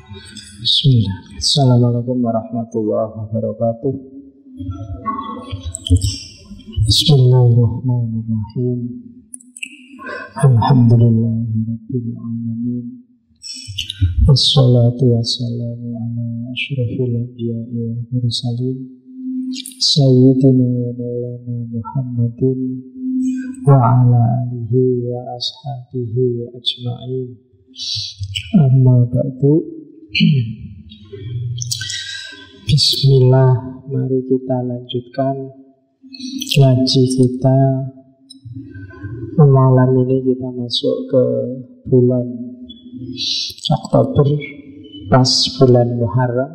Bismillah. Assalamualaikum warahmatullahi wabarakatuh. Bismillahirrahmanirrahim. Alhamdulillahirabbil alamin. Wassalatu wassalamu ala asyrafil anbiya'i wal mursalin Sayyidina wa maulana Muhammadin wa ala alihi wa ashabihi ajma'in. Amma ba'du. Bismillah, mari kita lanjutkan ngaji kita. Malam ini kita masuk ke bulan Oktober, pas bulan Muharram.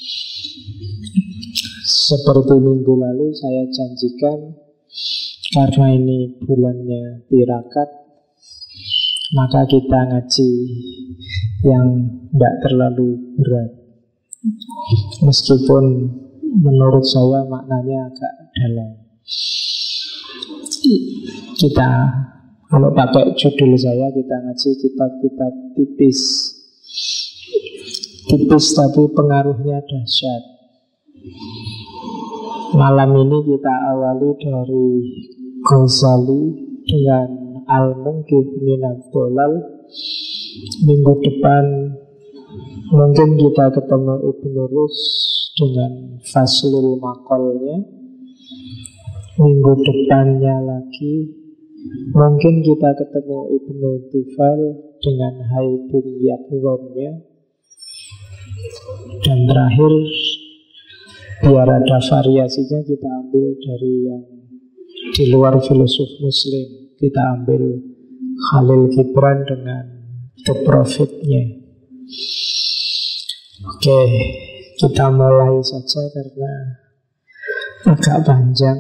Seperti minggu lalu saya janjikan, karena ini bulannya tirakat, maka kita ngaji yang tidak terlalu berat. Meskipun menurut saya maknanya agak dalam. Kita, kalau pakai judul saya, kita ngaji kitab-kitab tipis. Tipis tapi pengaruhnya dahsyat. Malam ini kita awali dari Ghazali dengan Al-Munqidh Minad Dhalal. Minggu depan mungkin kita ketemu Ibnu Rus dengan Faslul Maqalnya. Minggu depannya lagi mungkin kita ketemu Ibnu Tufal dengan Haibun Yaqwamnya. Dan terakhir, biar ada variasinya, kita ambil dari yang di luar filosof Muslim. Kita ambil Khalil Gibran dengan The Prophet-nya. Oke, kita mulai saja karena agak panjang.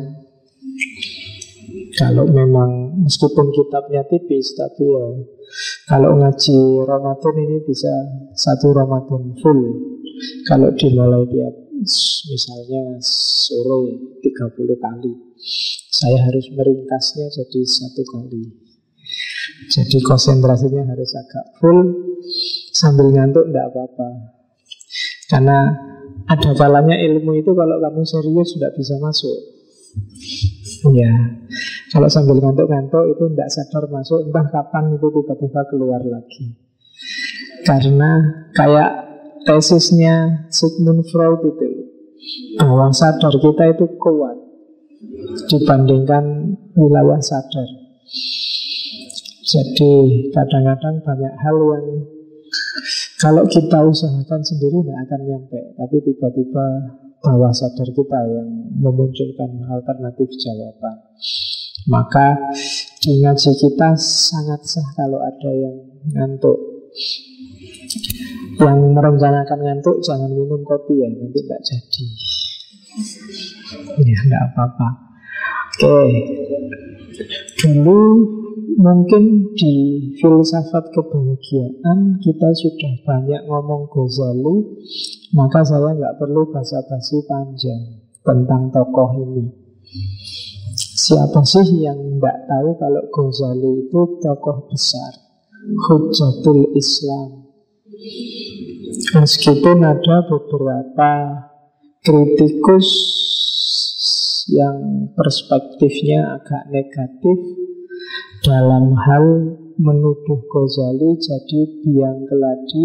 Kalau memang meskipun kitabnya tipis, tapi ya kalau ngaji Ramadan ini bisa satu Ramadan full. Kalau dimulai tiap misalnya sore 30 kali, saya harus meringkasnya jadi satu kali. Jadi konsentrasinya harus agak full. Sambil ngantuk tidak apa-apa, karena ada kalanya ilmu itu kalau kamu serius tidak bisa masuk. Ya, kalau sambil ngantuk-ngantuk itu tidak sadar masuk, entah kapan itu tiba-tiba keluar lagi. Karena kayak tesisnya Sigmund Freud itu, bahwa sadar kita itu kuat dibandingkan wilayah sadar. Jadi kadang-kadang banyak hal yang kalau kita usahakan sendiri tidak akan nyampe, tapi tiba-tiba bawah sadar kita yang memunculkan alternatif jawaban. Maka di ngaji kita sangat sah kalau ada yang ngantuk. Yang merencanakan ngantuk jangan minum kopi ya, nanti tidak jadi. Ya tidak apa-apa. Oke, dulu mungkin di filsafat kebahagiaan kita sudah banyak ngomong Ghazali, maka saya nggak perlu basa-basi panjang tentang tokoh ini. Siapa sih yang nggak tahu kalau Ghazali itu tokoh besar, Hujjatul Islam. Meskipun ada beberapa kritikus yang perspektifnya agak negatif dalam hal menuduh Ghazali jadi biang keladi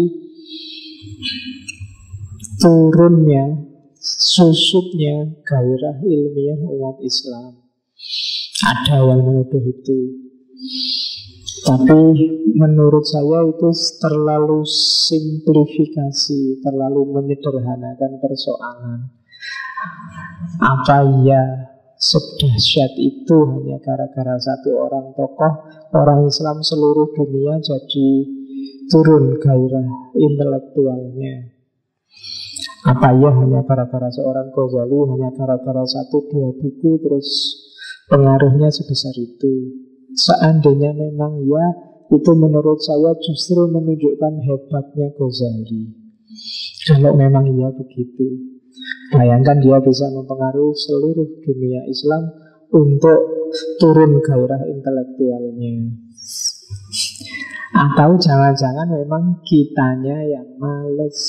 turunnya, susutnya gairah ilmiah umat Islam. Ada yang menuduh itu, tapi menurut saya itu terlalu simplifikasi, terlalu menyederhanakan persoalan. Apa ya sedahsyat itu hanya gara-gara satu orang tokoh, orang Islam seluruh dunia jadi turun gairah intelektualnya? Apa ya hanya gara-gara seorang Ghazali, hanya gara-gara satu dua buku terus pengaruhnya sebesar itu? Seandainya memang ya, itu menurut saya justru menunjukkan hebatnya Ghazali. Kalau memang iya begitu, bayangkan dia bisa mempengaruhi seluruh dunia Islam untuk turun gairah intelektualnya. Atau jangan-jangan memang kitanya yang males.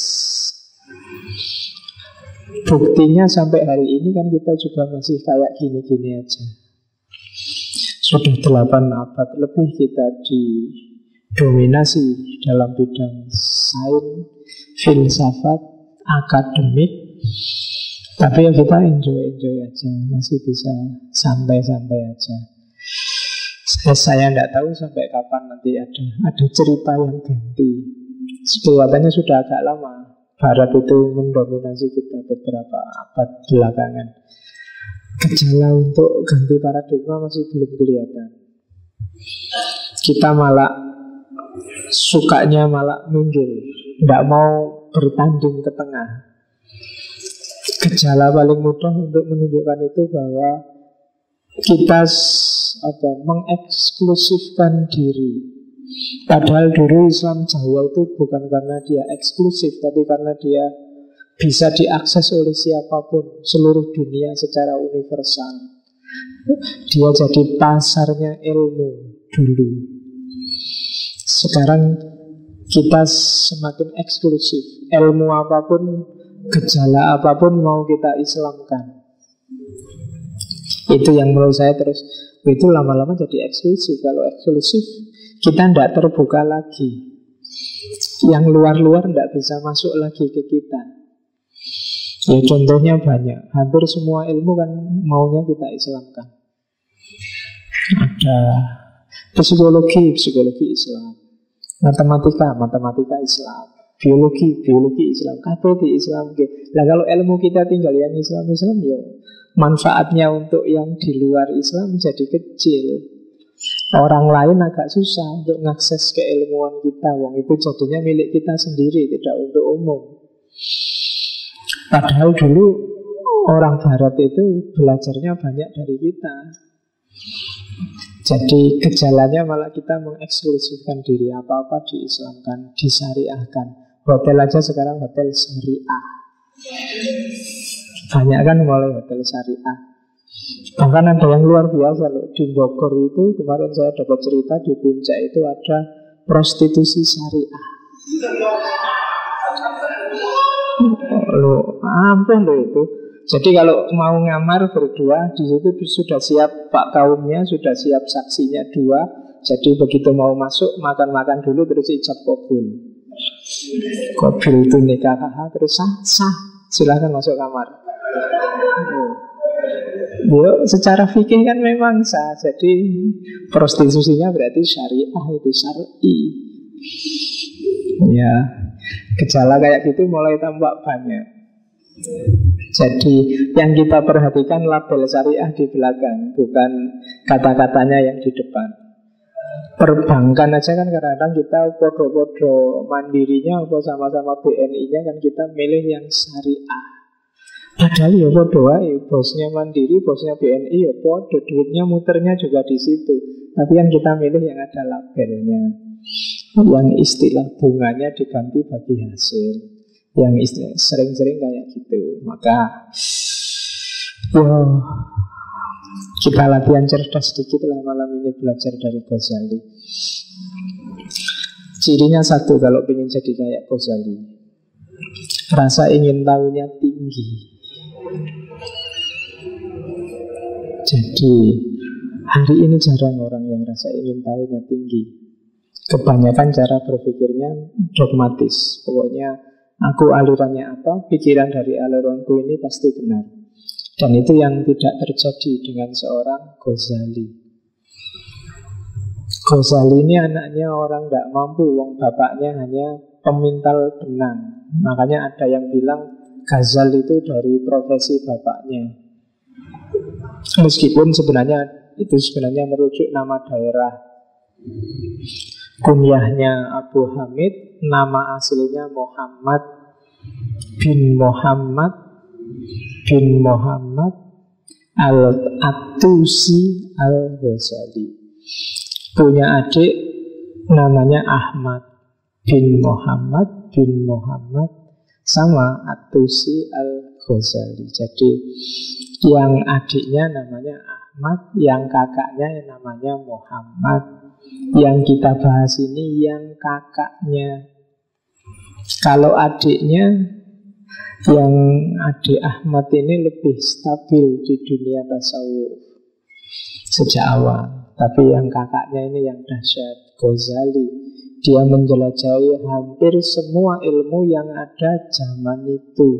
Buktinya sampai hari ini kan kita juga masih kayak gini-gini aja. Sudah 8 abad lebih kita didominasi dalam bidang sains, filsafat, akademik. Tapi ya kita enjoy aja, masih bisa santai-santai aja. Saya tidak tahu sampai kapan nanti ada cerita yang ganti. Kelihatannya sudah agak lama Barat itu mendominasi kita beberapa abad belakangan. Gejala untuk ganti paradigma masih belum kelihatan. Kita malah sukanya malah minggir, tidak mau bertanding ke tengah. Gejala paling mudah untuk menunjukkan itu bahwa kita mengeksklusifkan diri. Padahal dulu Islam Jawa itu bukan karena dia eksklusif, tapi karena dia bisa diakses oleh siapapun, seluruh dunia secara universal. Dia jadi pasarnya ilmu dulu. Sekarang kita semakin eksklusif. Ilmu apapun, gejala apapun mau kita Islamkan. Itu yang menurut saya terus, itu lama-lama jadi eksklusif. Kalau eksklusif, kita tidak terbuka lagi. Yang luar-luar tidak bisa masuk lagi ke kita. Ya contohnya banyak. Hampir semua ilmu kan maunya kita Islamkan. Ada psikologi Islam, matematika Islam, biologi Islam, kabeh di Islam. Nah kalau ilmu kita tinggal yang Islam ya manfaatnya untuk yang di luar Islam jadi kecil. Orang lain agak susah untuk mengakses keilmuan kita. Wong itu jadinya milik kita sendiri, tidak untuk umum. Padahal dulu orang Barat itu belajarnya banyak dari kita. Jadi gejalanya malah kita mengeksklusifkan diri. Apa-apa diislamkan, disyariahkan. Hotel aja sekarang hotel syariah. Banyak kan mulai hotel syariah. Bahkan ada yang luar biasa loh. Di Bogor itu kemarin saya dapat cerita, di Puncak itu ada prostitusi syariah. Loh, apa loh itu? Jadi kalau mau ngamar berdua, di situ sudah siap pak kaumnya, sudah siap saksinya 2. Jadi begitu mau masuk, makan-makan dulu terus ijab kabul. Kabul itu nikah, terus sah, silahkan masuk kamar. Yo, secara fikih kan memang sah. Jadi prostitusinya berarti syariah, itu syar'i. Ya, gejala kayak gitu mulai tampak banyak. Jadi yang kita perhatikan label syariah di belakang, bukan kata-katanya yang di depan. Perbankan aja kan kadang-kadang kita podo-podo mandirinya atau sama-sama BNI-nya kan kita milih yang syariah. Padahal ya podo ae, bosnya Mandiri, bosnya BNI ya podo, duitnya muternya juga di situ. Tapi kan kita milih yang ada labelnya, yang istilah bunganya diganti bagi hasil, yang istilah sering-sering kayak gitu. Maka kita latihan cerdas sedikit lah malam ini, belajar dari Ghazali. Cirinya satu kalau ingin jadi kayak Ghazali, rasa ingin tahunya tinggi. Jadi hari ini jarang orang yang rasa ingin tahunya tinggi. Kebanyakan cara berpikirnya dogmatis. Pokoknya aku alirannya apa, pikiran dari aliranku ini pasti benar. Dan itu yang tidak terjadi dengan seorang Ghazali. Ghazali ini anaknya orang tidak mampu, wong bapaknya hanya pemintal benang. Makanya ada yang bilang Ghazal itu dari profesi bapaknya. Meskipun sebenarnya merujuk nama daerah. Kunyahnya Abu Hamid, nama aslinya Muhammad bin Muhammad Al-Atusi Al-Ghazali. Punya adik namanya Ahmad bin Muhammad sama Atusi Al-Ghazali. Jadi yang adiknya namanya Ahmad, yang kakaknya namanya Muhammad. Yang kita bahas ini yang kakaknya. Kalau adiknya, yang adik Ahmad ini lebih stabil di dunia tasawuf sejak awal. Tapi yang kakaknya ini yang dahsyat, Ghazali. Dia menjelajahi hampir semua ilmu yang ada zaman itu,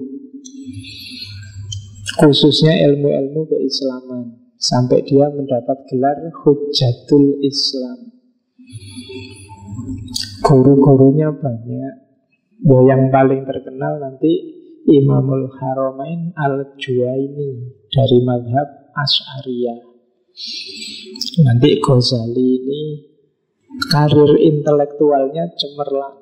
khususnya ilmu-ilmu keislaman, sampai dia mendapat gelar Hujjatul Islam. Guru-gurunya banyak. Yang paling terkenal nanti Imamul Haramain Al-Juwaini dari madhab Asy'ariyah. Nanti Ghazali ini karir intelektualnya cemerlang.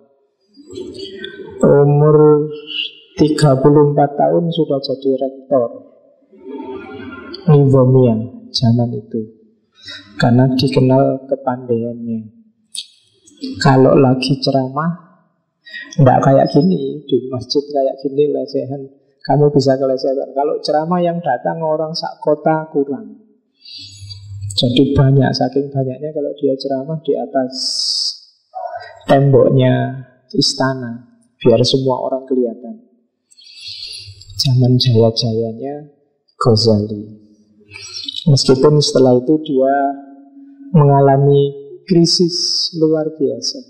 Umur 34 tahun sudah jadi rektor Nizamiyah zaman itu, karena dikenal kepandaiannya. Kalau lagi ceramah, nggak kayak gini, di masjid kayak gini lesehan, kamu bisa kelesehan. Kalau ceramah yang datang orang sak kota kurang. Jadi banyak, saking banyaknya kalau dia ceramah di atas temboknya istana, biar semua orang kelihatan. Zaman jaya-jayanya Ghazali. Meskipun setelah itu dia mengalami krisis luar biasa.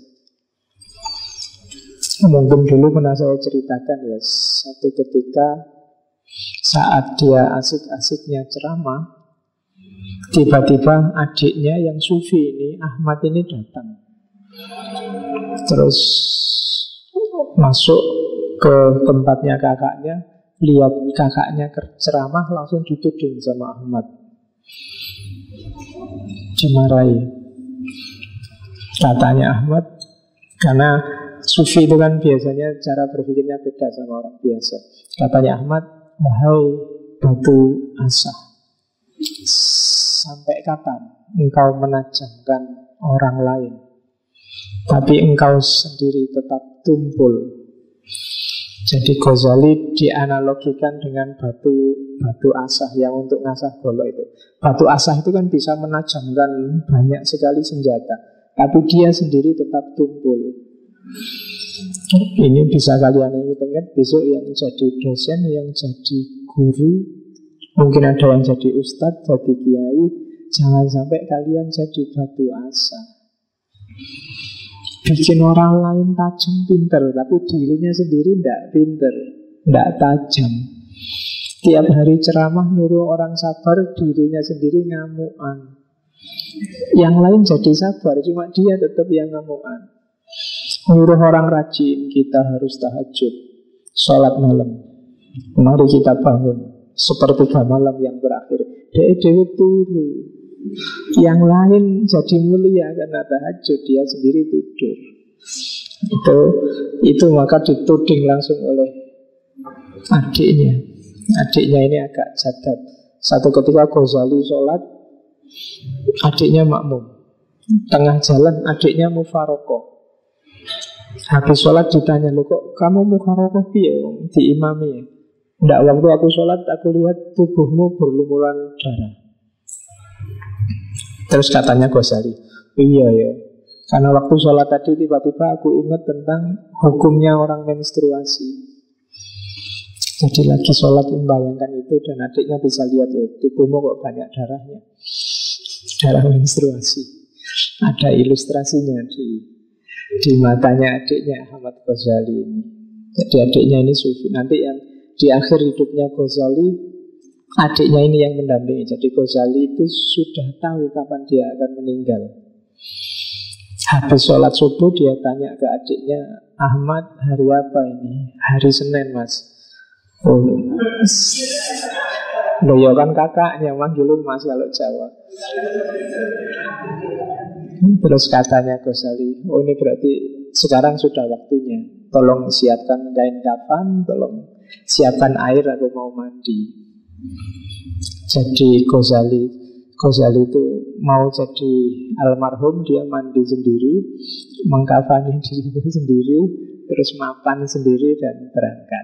Mungkin dulu pernah saya ceritakan ya, satu ketika saat dia asik-asiknya ceramah, tiba-tiba adiknya yang sufi ini, Ahmad ini datang. Terus masuk ke tempatnya kakaknya, lihat kakaknya ceramah, langsung dituding sama Ahmad, dimarahi. Katanya Ahmad, karena sufi itu kan biasanya cara berpikirnya beda sama orang biasa. Katanya Ahmad, wahai batu asah, sampai kapan engkau menajamkan orang lain, tapi engkau sendiri tetap tumpul? Jadi Ghazali dianalogikan dengan batu asah yang untuk ngasah golok itu. Batu asah itu kan bisa menajamkan banyak sekali senjata, tapi dia sendiri tetap tumpul. Ini bisa kalian ingat besok yang jadi dosen, yang jadi guru, mungkin ada yang jadi ustadz, jadi kiai. Jangan sampai kalian jadi batu asah, bikin orang lain tajam pinter, tapi dirinya sendiri tidak pinter, tidak tajam. Tiap hari ceramah nyuruh orang sabar, dirinya sendiri ngamuan. Yang lain jadi sabar, cuma dia tetap yang ngamuan. Nyuruh orang rajin, kita harus tahajud, sholat malam, mari kita bangun sepertiga malam yang terakhir. Dewe turu, yang lain jadi mulia karena tahajud, dia sendiri tidur. Itu maka dituding langsung oleh adiknya. Adiknya ini agak jadab. Satu ketika Ghazali sholat, adiknya makmum. Tengah jalan adiknya mufarokoh. Habis sholat ditanya, loh kok kamu mufarokoh piye diimami ya? Nggak, waktu aku sholat aku lihat tubuhmu berlumuran darah. Terus katanya Ghazali, iya ya, karena waktu sholat tadi tiba-tiba aku ingat tentang hukumnya orang menstruasi. Jadi lagi sholat membayangkan itu, dan adiknya bisa lihat, oh, tubuhmu kok banyak darahnya, darah menstruasi. Ada ilustrasinya di matanya adiknya Ahmad Ghazali ini. Jadi adiknya ini sufi. Nanti yang di akhir hidupnya Ghazali, adiknya ini yang mendampingi. Jadi Ghazali itu sudah tahu kapan dia akan meninggal. Habis sholat subuh dia tanya ke adiknya, Ahmad, hari apa ini? Hari Senin, Mas. Oh, loh ya kan kakaknya manggilin Mas kalau Jawa. Terus katanya Ghazali, oh ini berarti sekarang sudah waktunya. Tolong siapkan kain kafan, tolong siapkan air, aku mau mandi. Jadi Ghazali itu mau jadi almarhum, dia mandi sendiri, mengkafani dirinya sendiri, terus mapan sendiri dan berangkat.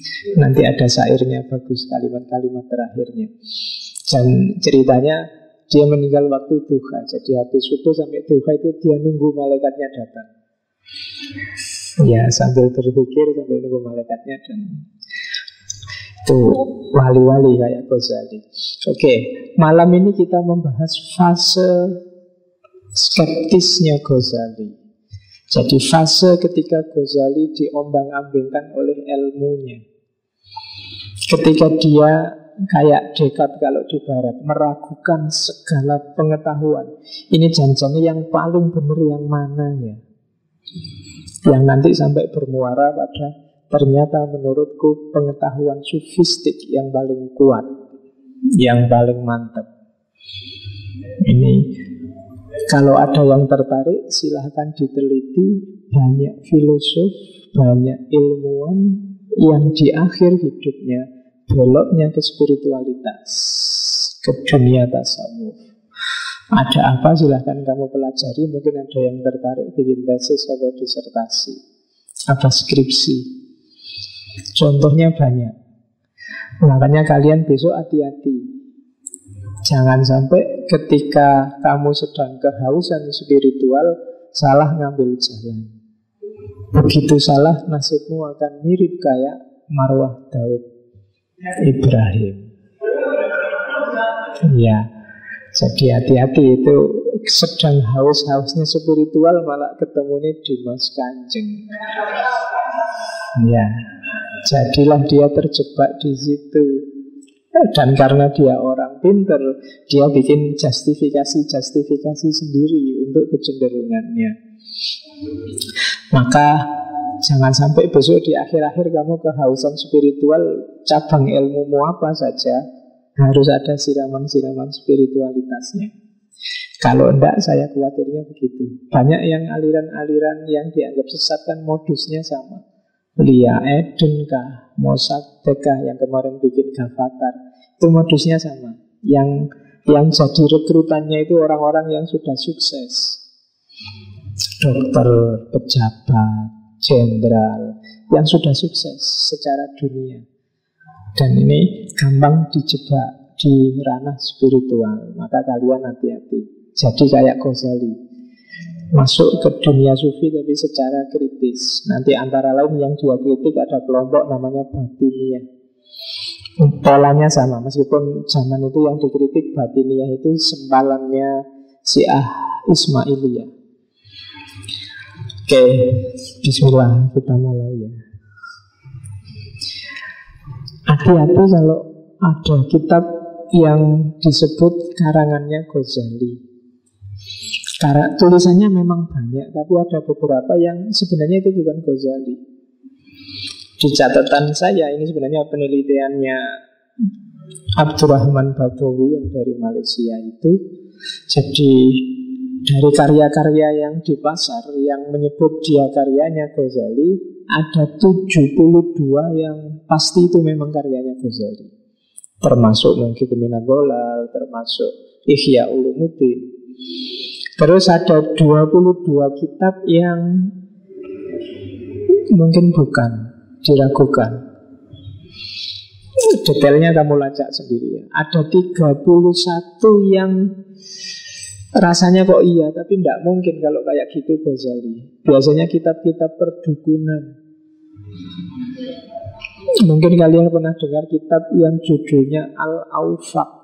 Nanti ada syairnya bagus, kalimat-kalimat terakhirnya. Dan ceritanya Dia meninggal waktu duha. Jadi habis subuh sampai duha itu dia nunggu malaikatnya datang. Ya, sambil berpikir, sambil nunggu malaikatnya. Dan itu wali-wali kayak Ghazali. Oke, malam ini kita membahas fase skeptisnya Ghazali. Jadi fase ketika Ghazali diombang-ambingkan oleh ilmunya. Ketika dia kayak Descartes kalau di barat, meragukan segala pengetahuan. Ini janjinya yang paling benar yang mana ya? Yang nanti sampai bermuara pada ternyata menurutku pengetahuan sufistik yang paling kuat, yang paling mantap. Ini kalau ada yang tertarik silahkan diteliti. Banyak filosof, banyak ilmuwan yang di akhir hidupnya beloknya ke spiritualitas, ke dunia tasawuf. Ada apa silahkan kamu pelajari. Mungkin ada yang tertarik bikin tesis atau disertasi, apa skripsi. Contohnya banyak. Makanya kalian besok hati-hati. Jangan sampai ketika kamu sedang kehausan spiritual salah ngambil jalan. Begitu salah nasibmu akan mirip kayak marwah Daud Ibrahim. Ya, jadi hati-hati. Itu sedang haus-hausnya spiritual malah ketemunya Dimas Kanjeng. Ya, jadilah dia terjebak di situ. Dan karena dia orang pinter, dia bikin justifikasi sendiri untuk kecenderungannya. Maka jangan sampai besok di akhir-akhir kamu kehausan spiritual, cabang ilmumu apa saja harus ada siraman-siraman spiritualitasnya. Kalau enggak, saya khawatirnya begitu. Banyak yang aliran-aliran yang dianggap sesat kan modusnya sama. Lia Eden kah, Mossadegh kah, yang kemarin bikin Gavatar, itu modusnya sama. Yang jadi rekrutannya itu orang-orang yang sudah sukses, dokter, pejabat, jenderal, yang sudah sukses secara dunia. Dan ini gampang dijebak di ranah spiritual. Maka kalian hati-hati. Jadi kayak Ghazali, masuk ke dunia sufi tapi secara kritis. Nanti antara lain yang dia kritik ada kelompok namanya Batiniyah. Polanya sama, meskipun zaman itu yang dikritik Batiniyah itu sempalannya Syiah Ismailiyah. Oke, bismillah, kita mulai ya. Hati-hati kalau ada kitab yang disebut karangannya Ghazali. Karena tulisannya memang banyak, tapi ada beberapa yang sebenarnya itu bukan Ghazali. Di catatan saya, ini sebenarnya penelitiannya Abdurrahman Badawi yang dari Malaysia itu. Jadi dari karya-karya yang di pasar yang menyebut dia karyanya Ghazali, ada 72 yang pasti itu memang karyanya Ghazali. Termasuk mungkin Minhajul Golal, termasuk Ihya Ulumuddin. Terus ada 22 kitab yang mungkin bukan, diragukan. Detailnya kamu lacak sendiri ya. Ada 31 yang rasanya kok iya, tapi tidak mungkin kalau kayak gitu Ghazali. Biasanya kitab-kitab perdukunan. Mungkin kalian pernah dengar kitab yang judulnya Al-Awfaq.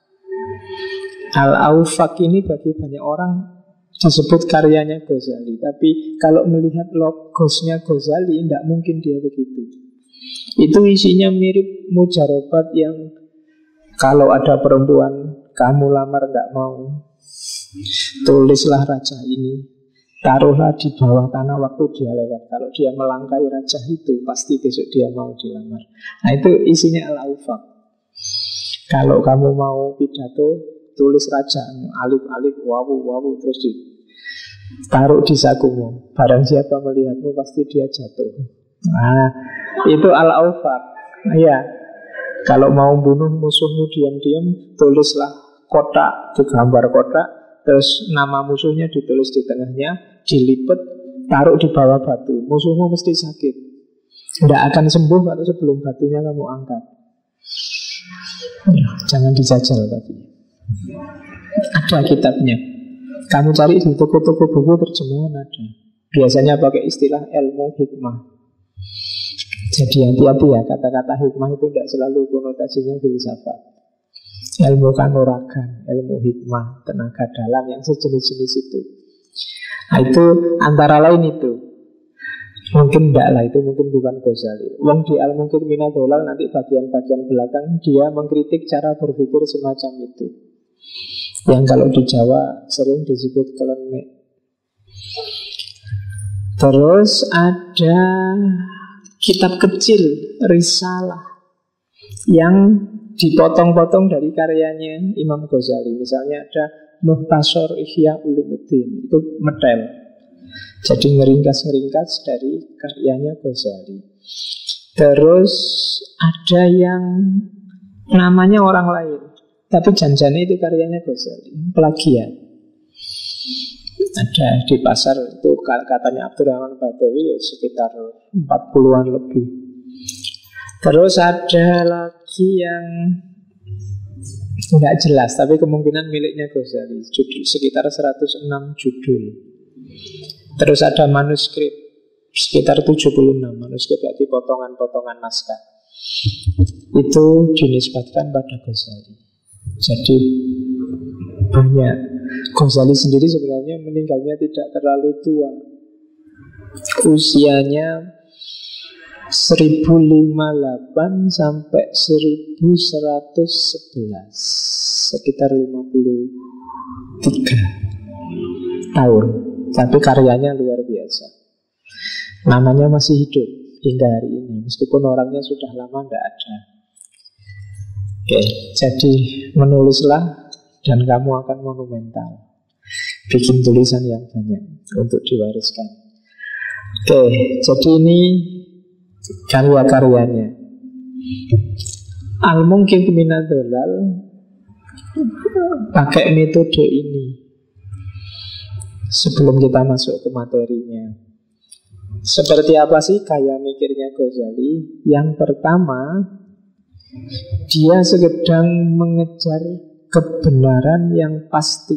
Al-Awfaq ini bagi banyak orang disebut karyanya Ghazali, tapi kalau melihat logosnya Ghazali tidak mungkin dia begitu. Itu isinya mirip mujarobat yang kalau ada perempuan kamu lamar tidak mau, tulislah raja ini, taruhlah di bawah tanah waktu dia lewat. Kalau dia melangkahi raja itu, pasti besok dia mau dilamar. Nah itu isinya Al-Awfaq. Kalau kamu mau pidato, tulis raja, alif-alif, wawu, terus taruh di sakumu. Barang siapa melihatmu, pasti dia jatuh. Nah, itu Al-Awfaq. Iya. Kalau mau bunuh musuhmu diam-diam, tulislah kotak, digambar kotak, terus nama musuhnya ditulis di tengahnya, dilipet, taruh di bawah batu. Musuhmu mesti sakit. Tidak akan sembuh kalau sebelum batunya kamu angkat. Ya, jangan dijajal tapi. Ada kitabnya. Kamu cari di toko-toko buku terjemahan ada. Biasanya pakai istilah ilmu hikmah. Jadi hati-hati ya, kata-kata hikmah itu tidak selalu konotasinya filsafat. Ilmu kanuragan, ilmu hikmah, tenaga dalam, yang sejenis-jenis itu. Nah, itu antara lain itu. Mungkin enggak lah, itu mungkin bukan Ghazali. Wong di Al-Munkir Minadolal nanti bagian-bagian belakang dia mengkritik cara berpikir semacam itu. Yang kalau di Jawa sering disebut klenik. Terus ada kitab kecil, Risalah, yang dipotong-potong dari karyanya Imam Ghazali. Misalnya ada Muhtasar Ihya Ulumuddin, itu medel. Jadi ngeringkas-ngeringkas dari karyanya Ghazali. Terus ada yang namanya orang lain, tapi janjane itu karyanya Ghazali, plagiat. Ada di pasar itu katanya Abdurrahman Badawi, ya sekitar 40-an lebih. Terus ada lagi yang nggak jelas, tapi kemungkinan miliknya Ghazali, judul sekitar 106 judul. Terus ada manuskrip sekitar 76 manuskrip, berarti potongan-potongan naskah. Itu dinisbatkan pada Ghazali. Jadi banyak. Ghazali sendiri sebenarnya meninggalnya tidak terlalu tua. Usianya 1058 sampai 1111, sekitar 53 tahun. Tapi karyanya luar biasa. Namanya masih hidup hingga hari ini, meskipun orangnya sudah lama tidak ada. Oke, jadi menulislah dan kamu akan monumental. Bikin tulisan yang banyak untuk diwariskan. Oke, jadi ini karya-karyanya. Al-Munkir Minadolal pakai metode ini. Sebelum kita masuk ke materinya, seperti apa sih gaya mikirnya Ghazali? Yang pertama, dia sedang mengejar kebenaran yang pasti,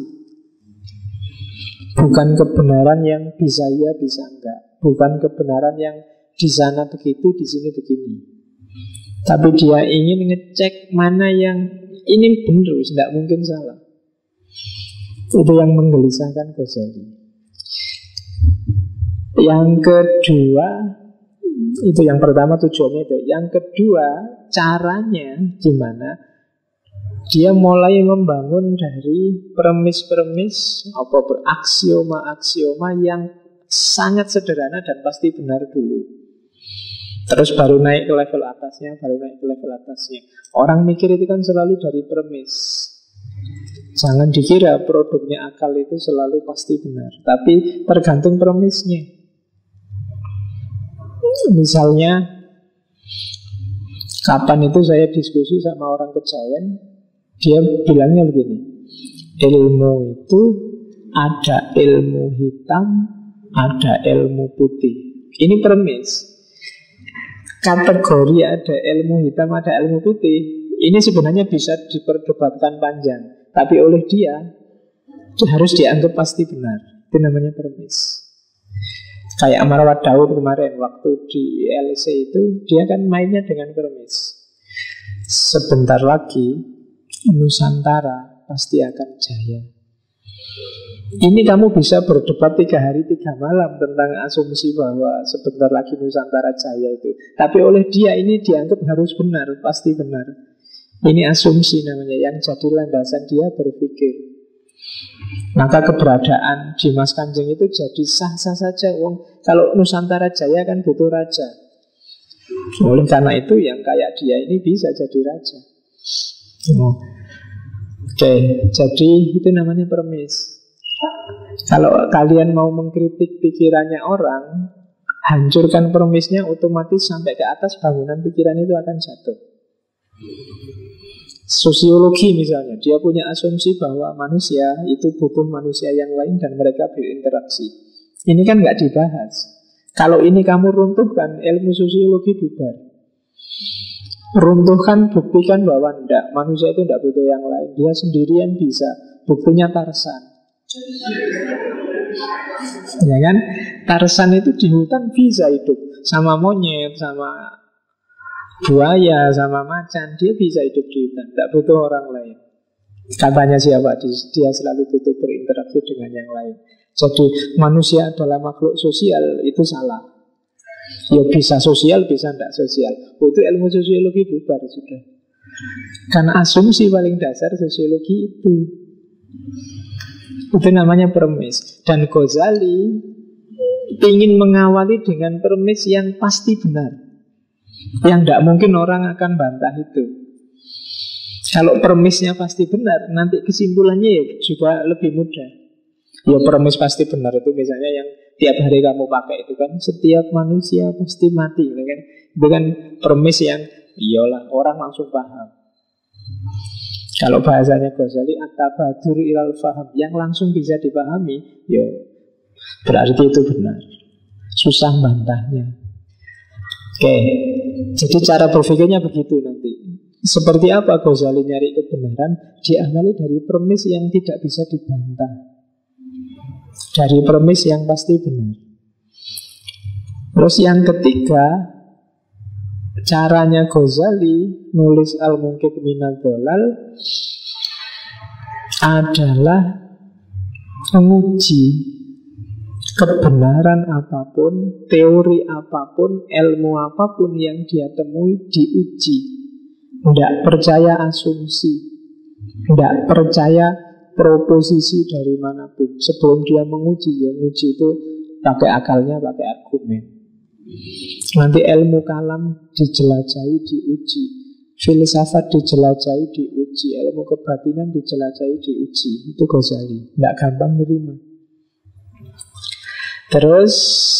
bukan kebenaran yang bisa iya bisa enggak, bukan kebenaran yang di sana begitu, di sini begini. Tapi dia ingin ngecek mana yang ini benar, tidak mungkin salah. Itu yang menggelisahkan Ghazali. Yang kedua, itu yang pertama tujuannya itu. Yang kedua, caranya gimana? Dia mulai membangun dari premis-premis apa beraksioma-aksioma yang sangat sederhana dan pasti benar dulu. Terus baru naik ke level atasnya, baru naik ke level atasnya. Orang mikir itu kan selalu dari premis. Jangan dikira produknya akal itu selalu pasti benar, tapi tergantung premisnya. Misalnya, kapan itu saya diskusi sama orang Kejawen, dia bilangnya begini, ilmu itu ada ilmu hitam, ada ilmu putih. Ini premis. Kategori ada ilmu hitam, ada ilmu putih, ini sebenarnya bisa diperdebatkan panjang, tapi oleh dia harus dianggap pasti benar. Itu namanya premis. Kayak Marwat Daud kemarin waktu di LC itu, dia kan mainnya dengan premis. Sebentar lagi Nusantara pasti akan jaya. Ini kamu bisa berdebat 3 hari 3 malam tentang asumsi bahwa sebentar lagi Nusantara jaya itu. Tapi oleh dia ini dianggap harus benar, pasti benar. Ini asumsi namanya, yang jadi landasan dia berpikir. Maka keberadaan Dimas Kanjeng itu jadi sah-sah saja. Kalau Nusantara jaya kan butuh raja. Oleh karena itu yang kayak dia ini bisa jadi raja. Oke, jadi itu namanya premis. Kalau kalian mau mengkritik pikirannya orang, hancurkan premisnya, otomatis sampai ke atas bangunan pikiran itu akan jatuh. Sosiologi misalnya, dia punya asumsi bahwa manusia itu butuh manusia yang lain dan mereka berinteraksi. Ini kan nggak dibahas. Kalau ini kamu runtuhkan, ilmu sosiologi bubar. Runtuhkan, buktikan bahwa enggak, manusia itu enggak butuh yang lain, dia sendirian bisa Buktinya Tarsan. Ya kan? Tarsan itu di hutan bisa hidup sama monyet, sama buaya, sama macan. Dia bisa hidup di hutan, tidak butuh orang lain. Katanya siapa? Dia selalu butuh berinteraksi dengan yang lain. Jadi manusia adalah makhluk sosial, itu salah. Ya bisa sosial, bisa tidak sosial. Itu ilmu sosiologi bubar sudah. Karena asumsi paling dasar sosiologi itu namanya premis. Dan Ghazali ingin mengawali dengan premis yang pasti benar, yang tidak mungkin orang akan bantah itu. Kalau premisnya pasti benar, nanti kesimpulannya ya juga lebih mudah. Ya premis pasti benar itu misalnya yang tiap hari kamu pakai itu kan, setiap manusia pasti mati, kan? Itu kan premis yang iyalah orang langsung paham. Kalau bahasanya Ghazali, at-tabadur ilal faham, yang langsung bisa dipahami, ya berarti itu benar. Susah bantahnya. Oke, jadi cara berpikirnya begitu nanti. Seperti apa Ghazali nyari kebenaran? Diamali dari premis yang tidak bisa dibantah, dari premis yang pasti benar. Terus yang ketiga, caranya Ghazali nulis Al-Munqidh Minadh Dhalal adalah menguji kebenaran apapun, teori apapun, ilmu apapun yang dia temui diuji. Tidak percaya asumsi, tidak percaya proposisi dari manapun. Sebelum dia menguji, ya menguji itu pakai akalnya, pakai argumen. Nanti ilmu kalam dijelajahi, diuji. Filsafat dijelajahi, diuji. Ilmu kebatinan dijelajahi, diuji. Itu Ghazali, tidak gampang menerima. Terus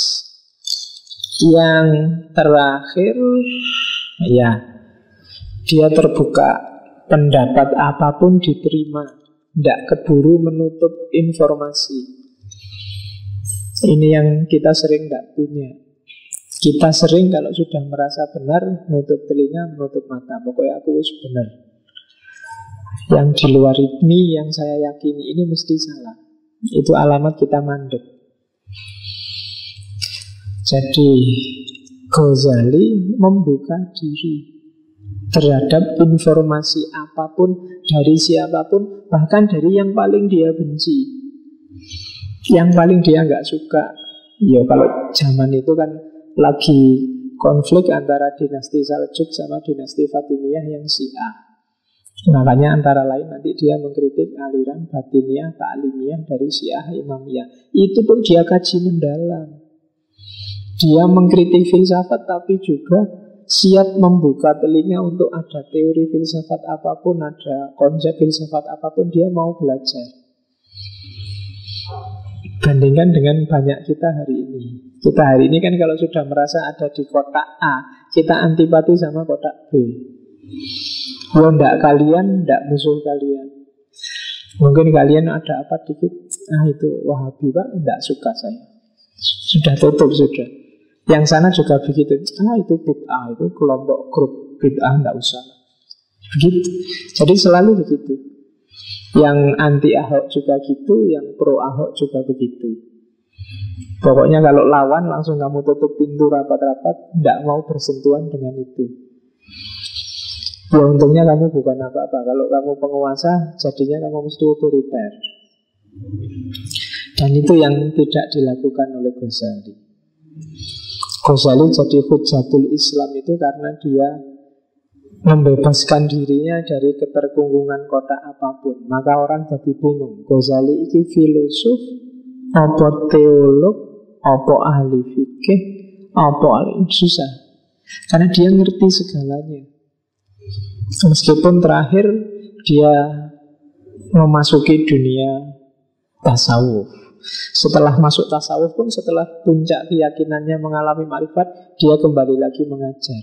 yang terakhir, ya dia terbuka, pendapat apapun diterima, tidak keburu menutup informasi. Ini yang kita sering tidak punya. Kita sering kalau sudah merasa benar, nutup telinga, menutup mata. Pokoknya aku wis benar. Yang di luar ini, yang saya yakini ini mesti salah. Itu alamat kita mandek. Jadi Ghazali membuka diri terhadap informasi apapun, dari siapapun, bahkan dari yang paling dia benci, yang paling dia nggak suka. Ya kalau zaman itu kan lagi konflik antara dinasti Saljuk sama dinasti Fatimiyah yang Syiah. Makanya antara lain nanti dia mengkritik aliran Batiniyah, Ta'limiyah dari Syiah Imamiyah. Itu pun dia kaji mendalam. Dia mengkritik filsafat tapi juga siap membuka telinga untuk ada teori filsafat apapun, ada konsep filsafat apapun, dia mau belajar. Bandingkan dengan banyak kita hari ini. Kita hari ini kan kalau sudah merasa ada di kotak A, kita antipati sama kotak B. Ya ndak kalian, ndak musuh kalian. Mungkin kalian ada apa dikit, itu Wahabi Pak, ndak suka saya. Sudah tutup, sudah. Yang sana juga begitu. Itu bid'ah, itu kelompok grup bid'ah, nggak usah. Begitu. Jadi selalu begitu. Yang anti Ahok juga gitu, yang pro Ahok juga begitu. Pokoknya kalau lawan langsung kamu tutup pintu rapat-rapat, nggak mau bersentuhan dengan itu. Ya untungnya kamu bukan apa-apa. Kalau kamu penguasa, jadinya kamu mesti otoriter. Dan itu yang tidak dilakukan oleh Ghazali. Ghazali jadi hujjatul Islam itu karena dia membebaskan dirinya dari keterkungkungan kotak apapun. Maka orang jadi bingung, Ghazali ini filosof, apa teolog, apa ahli fikih, apa ahli susah. Karena dia ngerti segalanya. Meskipun terakhir dia memasuki dunia tasawuf. Setelah masuk tasawuf pun, setelah puncak keyakinannya mengalami makrifat, dia kembali lagi mengajar.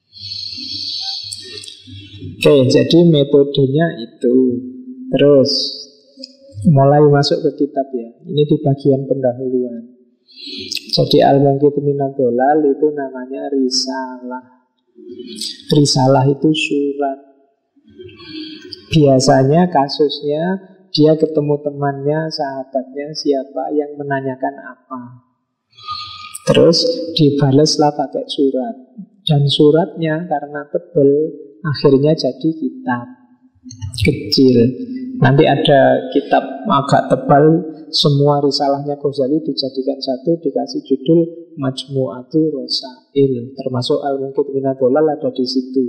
Oke, jadi metodenya itu. Terus mulai masuk ke kitab ya. Ini di bagian pendahuluan. Jadi Al-Munqidh Minadh Dhalal itu namanya risalah. Risalah itu surat. Biasanya kasusnya dia ketemu temannya, sahabatnya, siapa yang menanyakan apa. Terus dibaleslah pakai surat. Dan suratnya karena tebal, akhirnya jadi kitab kecil. Nanti ada kitab agak tebal, semua risalahnya Ghazali dijadikan satu, dikasih judul Majmu'atu Rosail, termasuk Al-Munqidh Minad Dhalal ada di situ.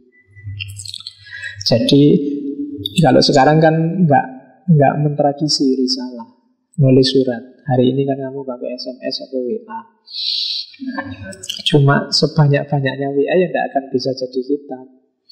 Jadi kalau sekarang kan nggak mentradisi risalah, nulis surat. Hari ini kan kamu pakai SMS atau WA. Cuma sebanyak-banyaknya WA ya tidak akan bisa jadi kitab.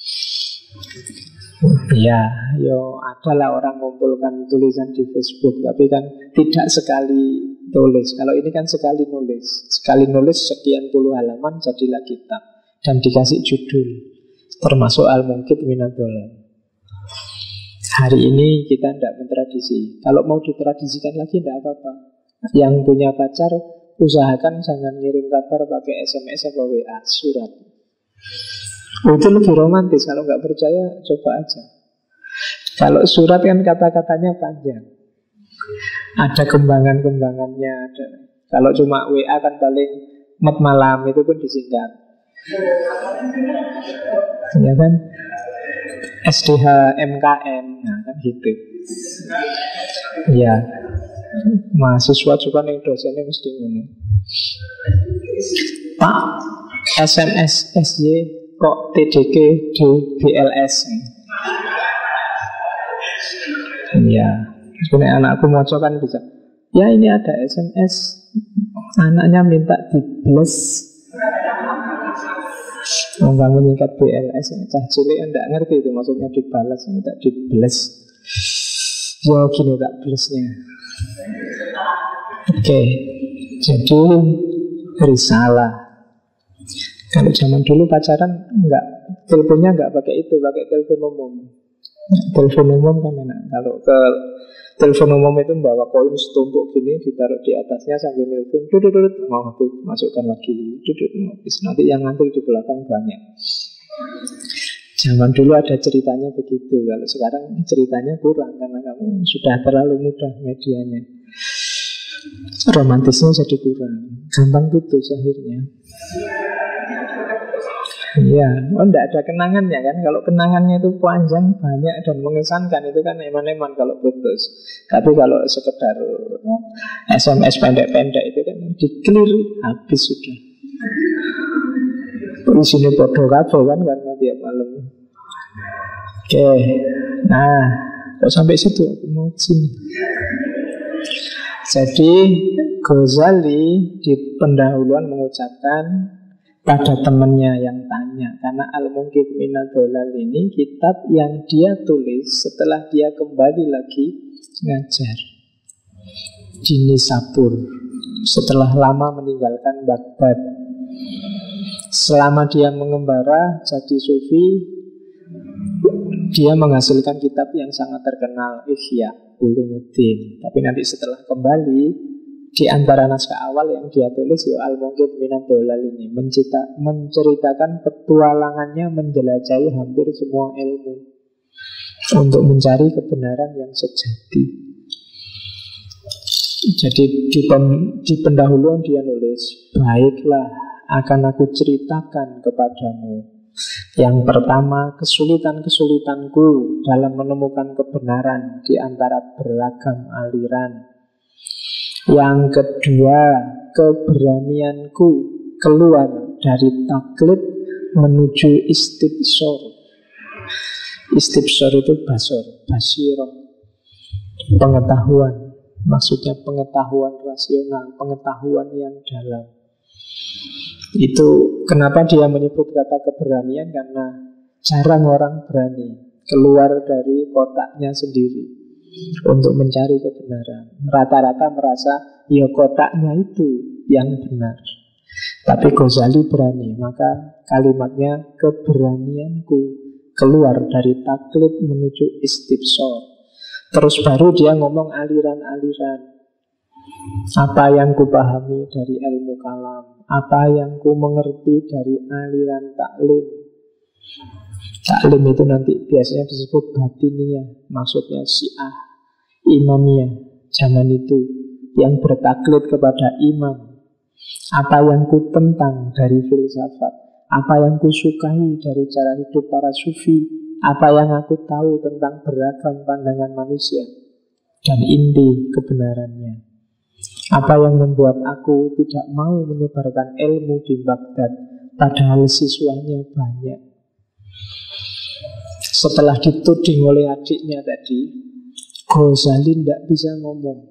Ya, adalah orang mengumpulkan tulisan di Facebook, tapi kan tidak sekali tulis. Kalau ini kan sekali nulis. Sekali nulis sekian puluh halaman jadilah kitab. Dan dikasih judul, termasuk Al-Munqidh Minad Dhalal. Hari ini kita tidak mentradisi. Kalau mau ditradisikan lagi tidak apa-apa. Yang punya pacar, usahakan jangan ngirim kabar pakai SMS atau WA, surat. Itu lebih romantis. Kalau nggak percaya, coba aja. Kalau surat kan kata-katanya panjang, ada kembangan-kembangannya ada. Kalau cuma WA kan paling mat malam, itu pun disingkat. Ya kan? SDH MKM, nah kan gitu. Ya, mahasiswa juga nih dosennya mesti ngono. Pak, SMS SY kok TDK di BLS. Ya, sebenarnya anakku mau kan bisa. Ya ini ada SMS, anaknya minta dibles. Membangun menyikat BLS, cah cilik enggak ngerti itu maksudnya dibalas, minta dibles. Ya gini tak blesnya. Oke, jadi risalah. Kalau zaman dulu pacaran enggak, teleponnya enggak pakai itu, pakai telepon umum. Telepon umum kan enak. Kalau ke telepon umum itu bawa koin setumpuk gini, ditaruh di atasnya sambil nelpon, dudut, mau habis masukkan lagi, dudut, habis. Nanti yang ngantuk di belakang banyak. Zaman dulu ada ceritanya begitu. Kalau sekarang ceritanya kurang karena kamu sudah terlalu mudah medianya. Romantisnya jadi kurang, gampang putus akhirnya. Iya, enggak ada kenangannya kan. Kalau kenangannya itu panjang, banyak dan mengesankan, itu kan eman-eman kalau putus. Tapi kalau sekedar SMS pendek-pendek itu kan di-clear, habis sudah. Isinya bodoh kabel kan karena tiap malam. Oke, nah kok sampai situ aku mau sini. Jadi Ghazali di pendahuluan mengucapkan pada temannya yang tanya, karena Al-Munqidh Minad Dhalal ini kitab yang dia tulis setelah dia kembali lagi ngajar di Nisapur setelah lama meninggalkan Baghdad. Selama dia mengembara jadi sufi, dia menghasilkan kitab yang sangat terkenal, Ihya Ulumuddin. Tapi nanti setelah kembali, di antara naskah awal yang dia tulis ya Al-Munqidh Minad Dhalal ini menceritakan petualangannya menjelajahi hampir semua ilmu untuk mencari kebenaran yang sejati. Jadi di pendahuluan dia nulis, baiklah akan aku ceritakan kepadamu. Yang pertama, kesulitan-kesulitanku dalam menemukan kebenaran di antara beragam aliran. Yang kedua, keberanianku keluar dari taklid menuju istibsor. Istibsor itu basiro, pengetahuan. Maksudnya pengetahuan rasional, pengetahuan yang dalam. Itu kenapa dia menyebut kata keberanian, karena jarang orang berani keluar dari kotaknya sendiri untuk mencari kebenaran. Rata-rata merasa ya kotaknya itu yang benar. Tapi Ghazali berani, maka kalimatnya keberanianku keluar dari taklid menuju istibsor. Terus baru dia ngomong aliran-aliran. Apa yang kupahami dari ilmu kalam, apa yang ku mengerti dari aliran taklim. Taklim itu nanti biasanya disebut batiniyah, maksudnya syiah. Imamiyah zaman itu yang bertaklid kepada imam. Apa yang ku tentang dari filsafat, apa yang ku sukai dari cara hidup para sufi, apa yang aku tahu tentang beragam pandangan manusia dan inti kebenarannya. Apa yang membuat aku tidak mau menyebarkan ilmu di Baghdad padahal siswanya banyak. Setelah dituding oleh adiknya tadi, Ghazali tidak bisa ngomong.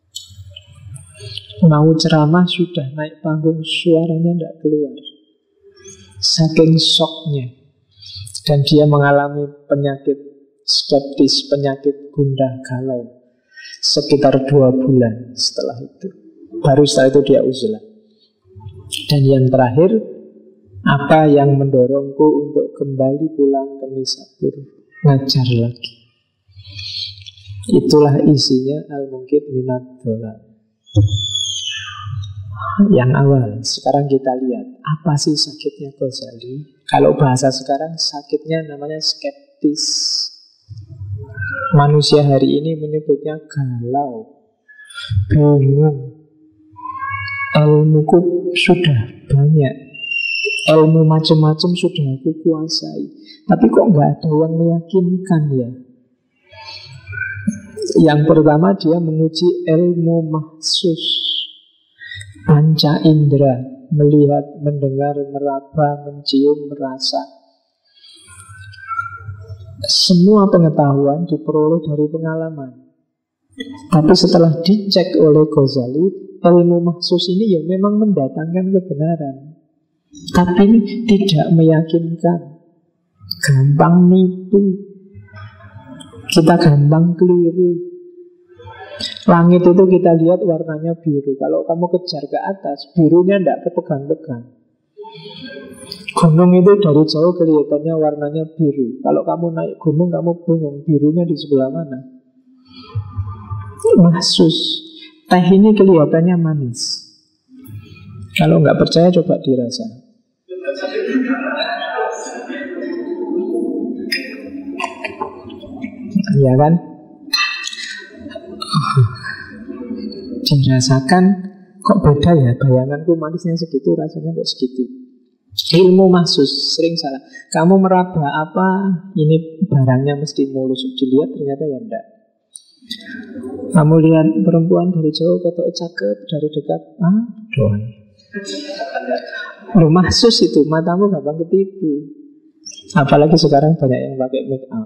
Mau ceramah sudah naik panggung, suaranya tidak keluar. Saking shocknya. Dan dia mengalami penyakit skeptis, penyakit gundah galau sekitar 2 bulan setelah itu. Baru setelah itu dia uzlah. Dan yang terakhir, apa yang mendorongku untuk kembali pulang ke Nisabur, ngajar lagi. Itulah isinya Al-Munqidh Minad Dhalal. Yang awal. Sekarang kita lihat apa sih sakitnya Ghazali. Kalau bahasa sekarang sakitnya namanya skeptis. Manusia hari ini menyebutnya galau, bingung. Ilmuku sudah banyak, ilmu macam-macam sudah aku kuasai, tapi kok nggak ada yang meyakinkan ya. Yang pertama dia menguji ilmu mahsus, panca indera, melihat, mendengar, meraba, mencium, merasa. Semua pengetahuan diperoleh dari pengalaman. Tapi setelah dicek oleh Ghazali, ilmu mahsus ini ya memang mendatangkan kebenaran, tapi tidak meyakinkan. Gampang nipu, kita gampang keliru. Langit itu kita lihat warnanya biru. Kalau kamu kejar ke atas, birunya tidak kepegang-pegang. Gunung itu dari jauh kelihatannya warnanya biru. Kalau kamu naik gunung, kamu bingung birunya di sebelah mana. Mahsus. Teh ini kelihatannya manis. Kalau nggak percaya coba dirasa. Ya kan? Dirasakan, kok beda ya, bayanganku manisnya segitu, rasanya kok segitu. Ilmu mahsus sering salah. Kamu meraba apa, ini barangnya mesti mulus, dilihat ternyata ya enggak. Kamu lihat perempuan dari jauh ketok cakep, dari dekat doang. Lo mahsus itu, matamu gampang ketipu. Apalagi sekarang banyak yang pakai make up.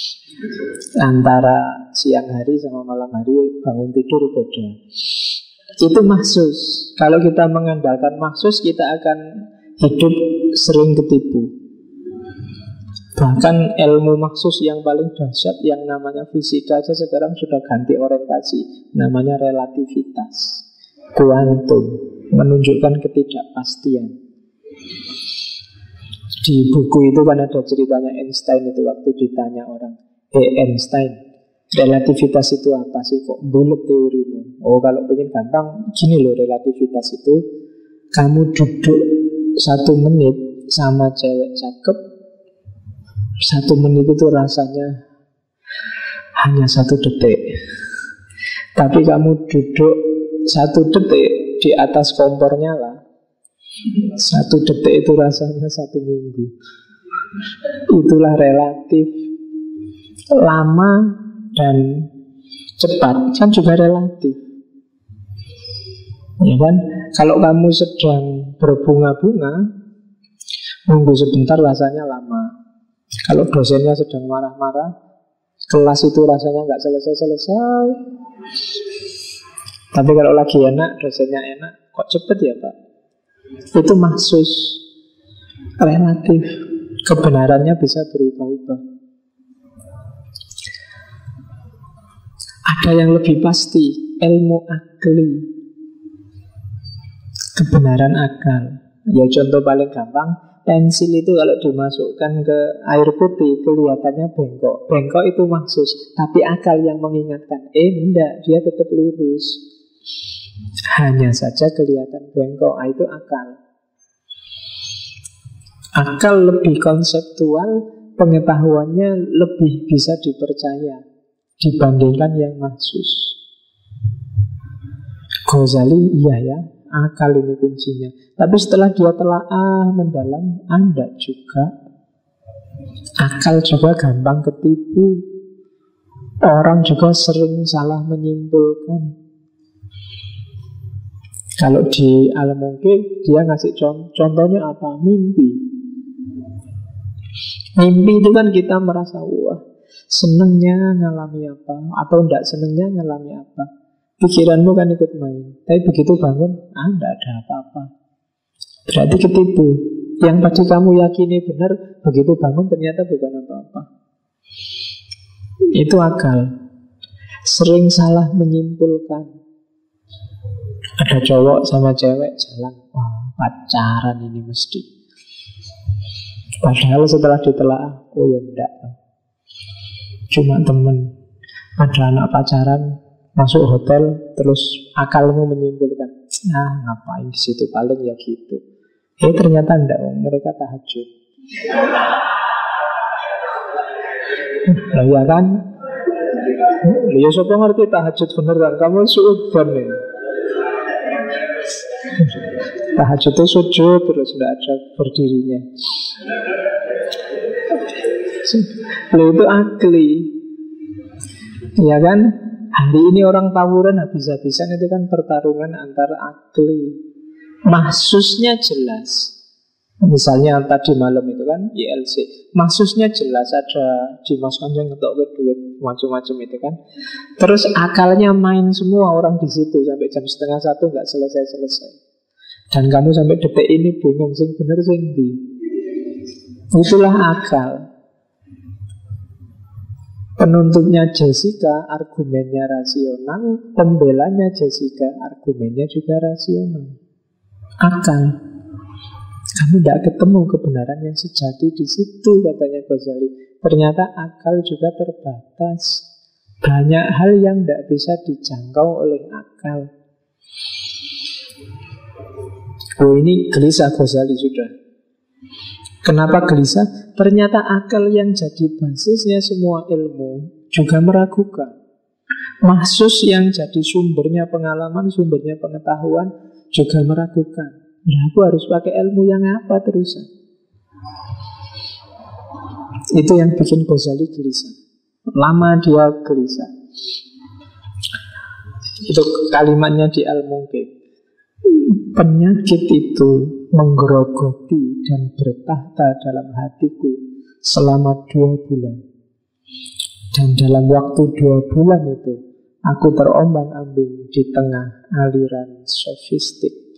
Antara siang hari sama malam hari bangun tidur beda. Itu mahsus. Kalau kita mengandalkan mahsus, kita akan hidup sering ketipu. Bahkan ilmu mahsus yang paling dahsyat, yang namanya fisika aja sekarang sudah ganti orientasi, namanya relativitas kuantum, menunjukkan ketidakpastian. Di buku itu kan ada ceritanya Einstein itu, waktu ditanya orang, Einstein, relativitas itu apa sih? Kok bulat teorimu? Oh, kalau pengen gampang, gini loh relativitas itu. Kamu duduk 1 menit sama cewek cakep, 1 menit itu rasanya hanya 1 detik. Tapi kamu duduk 1 detik di atas kompor nyala, 1 detik itu rasanya 1 minggu. Itulah relatif. Lama dan cepat kan juga relatif, ya kan? Kalau kamu sedang berbunga-bunga, nunggu sebentar rasanya lama. Kalau dosennya sedang marah-marah, kelas itu rasanya nggak selesai-selesai. Tapi kalau lagi enak, dosennya enak, kok cepet ya Pak? Itu mahsus, relatif. Kebenarannya bisa berubah-ubah. Ada yang lebih pasti, ilmu akli, kebenaran akal. Ya contoh paling gampang, pensil itu kalau dimasukkan ke air putih kelihatannya bengkok. Bengkok itu mahsus, tapi akal yang mengingatkan, enggak, dia tetap lurus. Hanya saja kelihatan bengkok, itu akal. Akal lebih konseptual, pengetahuannya lebih bisa dipercaya. dibandingkan yang mahsus. Ghazali, iya ya, akal ini kuncinya. Tapi setelah dia telaah mendalam, Anda juga. Akal juga gampang ketipu. Orang juga sering salah menyimpulkan. Kalau di Al-Munqidh dia ngasih contohnya apa? Mimpi. Mimpi itu kan kita merasa wah, senengnya ngalami apa, atau tidak senengnya ngalami apa. Pikiranmu kan ikut main. Tapi begitu bangun, tidak ada apa-apa. Berarti ketipu. Yang tadi kamu yakini benar, begitu bangun ternyata bukan apa-apa. Itu akal. Sering salah menyimpulkan. Ada cowok sama cewek jalan, wah pacaran ini mesti. Padahal setelah ditelaah, oh ya enggak, cuma temen. Ada anak pacaran masuk hotel, terus akalmu menyimpulkan, nah ngapain di situ, paling ya gitu. Ternyata enggak, mereka tahajud. Nah ya kan, ya siapa ngerti tahajud bener kan? Kamu suudon nih. Tahajud itu sujud terus tidak ada berdirinya. Lo itu akli, ya kan? Hari ini orang tawuran habis-habisan, itu kan pertarungan antara akli. Mahsusnya jelas. Misalnya tadi malam itu kan ILC, mahsusnya jelas, ada Dimas Kanjeng ngetok duit macam-macam itu kan. Terus akalnya main semua orang di situ sampai jam 12:30 nggak selesai. Dan kamu sampai detik ini bingung sing bener sing ndi. Itulah akal. Penuntutnya Jessica argumennya rasional, pembelanya Jessica argumennya juga rasional. Akal. Kamu tidak ketemu kebenaran yang sejati di situ, katanya Ghazali. Ternyata akal juga terbatas. Banyak hal yang tidak bisa dijangkau oleh akal. Oh, ini gelisah Ghazali sudah. Kenapa gelisah? Ternyata akal yang jadi basisnya semua ilmu juga meragukan. Mahsus yang jadi sumbernya pengalaman, sumbernya pengetahuan juga meragukan. Nah, aku harus pakai ilmu yang apa terusan? Itu yang bikin Ghazali gelisah. Lama dia gelisah. Itu kalimatnya di Al-Munqidh. Penyakit itu menggerogoti dan bertahta dalam hatiku selama 2 bulan. Dan dalam waktu 2 bulan itu aku terombang-ambing di tengah aliran sofistik.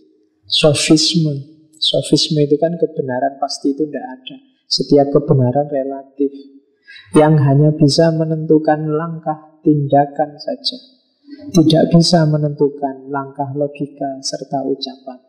Sofisme itu kan kebenaran pasti itu tidak ada. Setiap kebenaran relatif, yang hanya bisa menentukan langkah tindakan saja, tidak bisa menentukan langkah logika serta ucapan.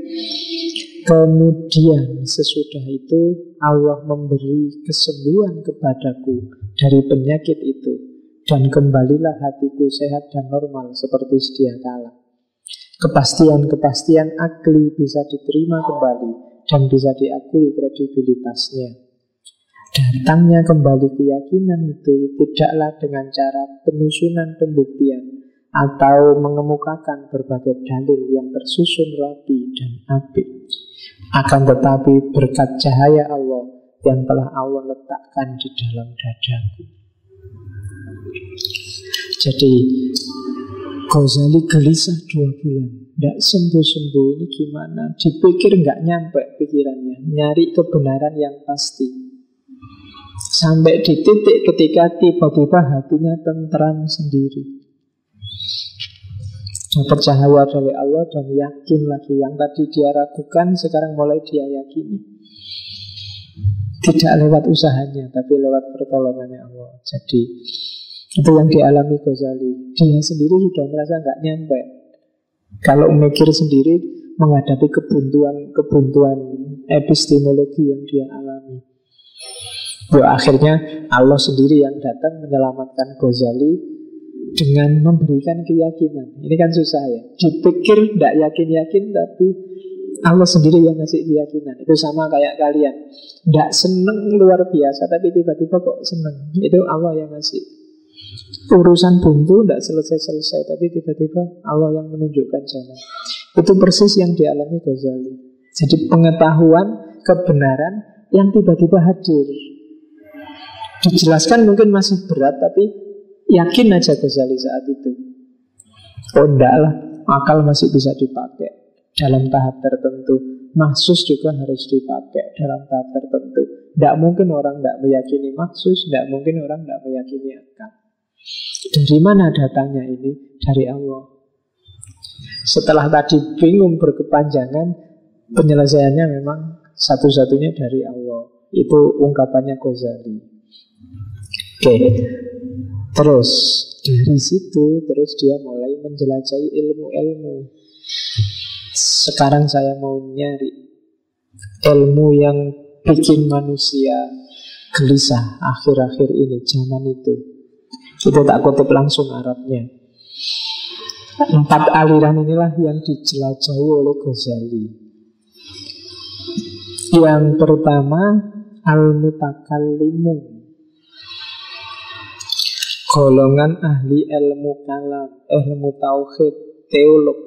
Kemudian sesudah itu Allah memberi kesembuhan kepadaku dari penyakit itu, dan kembalilah hatiku sehat dan normal seperti sedia kala. Kepastian-kepastian akli bisa diterima kembali dan bisa diakui kredibilitasnya. Datangnya kembali keyakinan itu tidaklah dengan cara penyusunan pembuktian atau mengemukakan berbagai dalil yang tersusun rapi dan apik, akan tetapi berkat cahaya Allah yang telah Allah letakkan di dalam dadaku. Jadi Ghazali gelisah 2 bulan, tidak sembuh-sembuh. Ini gimana? Dipikir nggak nyampe pikirannya, nyari kebenaran yang pasti. Sampai di titik ketika tiba-tiba hatinya tentram sendiri. Dapat cahaya dari Allah dan yakin lagi. Yang tadi dia ragukan, sekarang mulai dia yakini. Tidak lewat usahanya, tapi lewat pertolongannya Allah. Jadi itu yang dialami Ghazali. Dia sendiri sudah merasa nggak nyampe. Kalau mikir sendiri menghadapi kebuntuan epistemologi yang dia alami. Akhirnya Allah sendiri yang datang menyelamatkan Ghazali dengan memberikan keyakinan. Ini kan susah ya. Dipikir tidak yakin-yakin, tapi Allah sendiri yang ngasih keyakinan. Itu sama kayak kalian. Tidak seneng luar biasa, tapi tiba-tiba kok seneng. Itu Allah yang ngasih. Urusan buntu tidak selesai-selesai, tapi tiba-tiba Allah yang menunjukkan jalan. Itu persis yang dialami Ghazali. Jadi pengetahuan, kebenaran yang tiba-tiba hadir. Dijelaskan mungkin masih berat, tapi yakin aja Ghazali saat itu. Oh enggak lah, akal masih bisa dipakai dalam tahap tertentu. Mahsus juga harus dipakai dalam tahap tertentu. Tidak mungkin orang tidak meyakini mahsus, tidak mungkin orang tidak meyakini akal. Dari mana datangnya ini? Dari Allah. Setelah tadi bingung berkepanjangan, penyelesaiannya memang satu-satunya dari Allah. Itu ungkapannya Ghazali. Oke. Terus dari situ terus dia mulai menjelajahi ilmu-ilmu. Sekarang saya mau nyari ilmu yang bikin manusia gelisah akhir-akhir ini, zaman itu. Itu tak kutip langsung Arabnya. 4 aliran inilah yang dijelajahi oleh Ghazali. Yang pertama, al-mutakallimun, golongan ahli ilmu kalam, ilmu tauhid, teolog.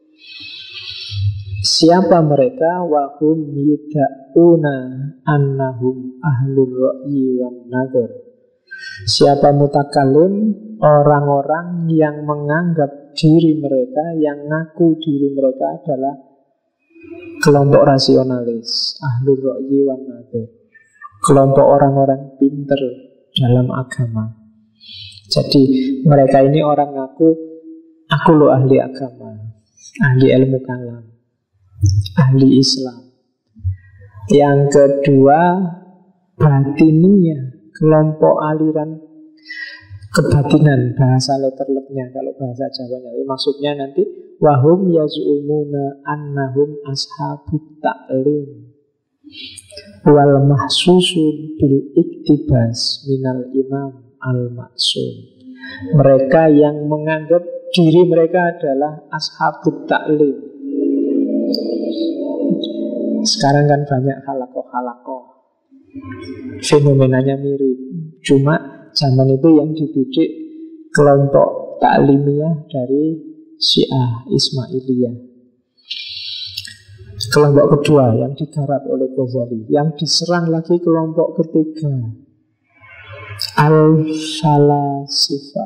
Siapa mereka? Wahum yuda'una annahum ahlur ra'yi wan nadhar. Siapa mutakallim? Orang-orang yang menganggap diri mereka, yang ngaku diri mereka adalah kelompok rasionalis, ahlur ra'yi wan nadhar, kelompok orang-orang pinter dalam agama. Jadi mereka ini orang ngaku, aku loh ahli agama, ahli ilmu kalam, ahli Islam. Yang kedua, batiniyah, kelompok aliran kebatinan, bahasa letterleknya kalau bahasa Jawanya. Maksudnya nanti wahum yaz'umuna annahum ashabut ta'lim wal mahsusun bil iktibas minal imam al-maksum. Mereka yang menganggap diri mereka adalah ashabut ta'lim. Sekarang kan banyak halakoh-halakoh, fenomenanya mirip. Cuma zaman itu yang dibidik kelompok taklimiyah dari Syiah Ismailiyah. Kelompok kedua yang digarap oleh Ghazali, yang diserang lagi kelompok ketiga, al-falasifah,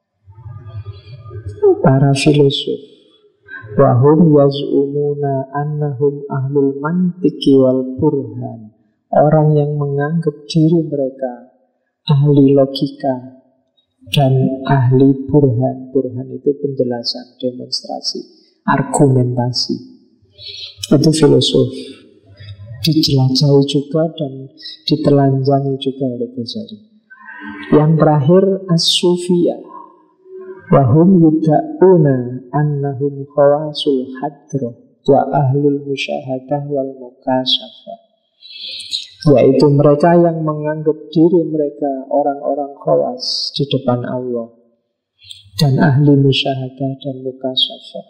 para filosof. Wahum yaz'umuna annahum ahlul mantiki wal burhan, orang yang menganggap diri mereka ahli logika dan ahli burhan. Burhan itu penjelasan, demonstrasi, argumentasi. Itu filosof. Dijelajahi juga dan ditelanjangi juga oleh Ghazali. Yang terakhir as-sufiyah. Wahum yuda'una annahum khawasul hadroh wa ahlul musyahadah wal mukasyafah, yaitu mereka yang menganggap diri mereka orang-orang khawas di depan Allah dan ahli musyahadah dan mukasyafah.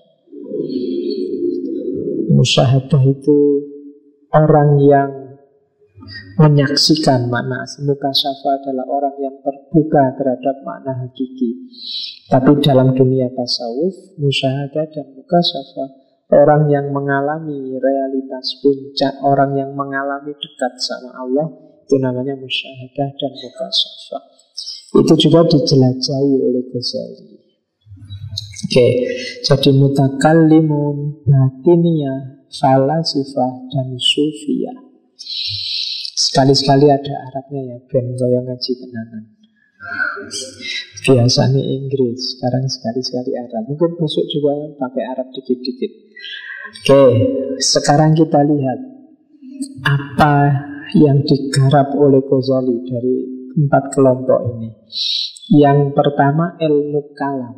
Musyahadah itu orang yang menyaksikan makna asli. Mukasyafah adalah orang yang terbuka terhadap makna hakiki. Tapi dalam dunia tasawuf, musyahadah dan mukasyafah, orang yang mengalami realitas puncak, orang yang mengalami dekat sama Allah, itu namanya musyahadah dan mukasyafah. Itu juga dijelajahi oleh Ghazali. Oke, jadi mutakallimun, batiniyah, falasifah, dan sufiyah. Sekali-sekali ada Arabnya ya, ben kaya ngaji tenanan. Biasanya Inggris, sekarang sekali-sekali Arab. Mungkin besok juga pakai Arab dikit-dikit. Oke, sekarang kita lihat apa yang digarap oleh Ghazali dari 4 kelompok ini. Yang pertama, ilmu kalam.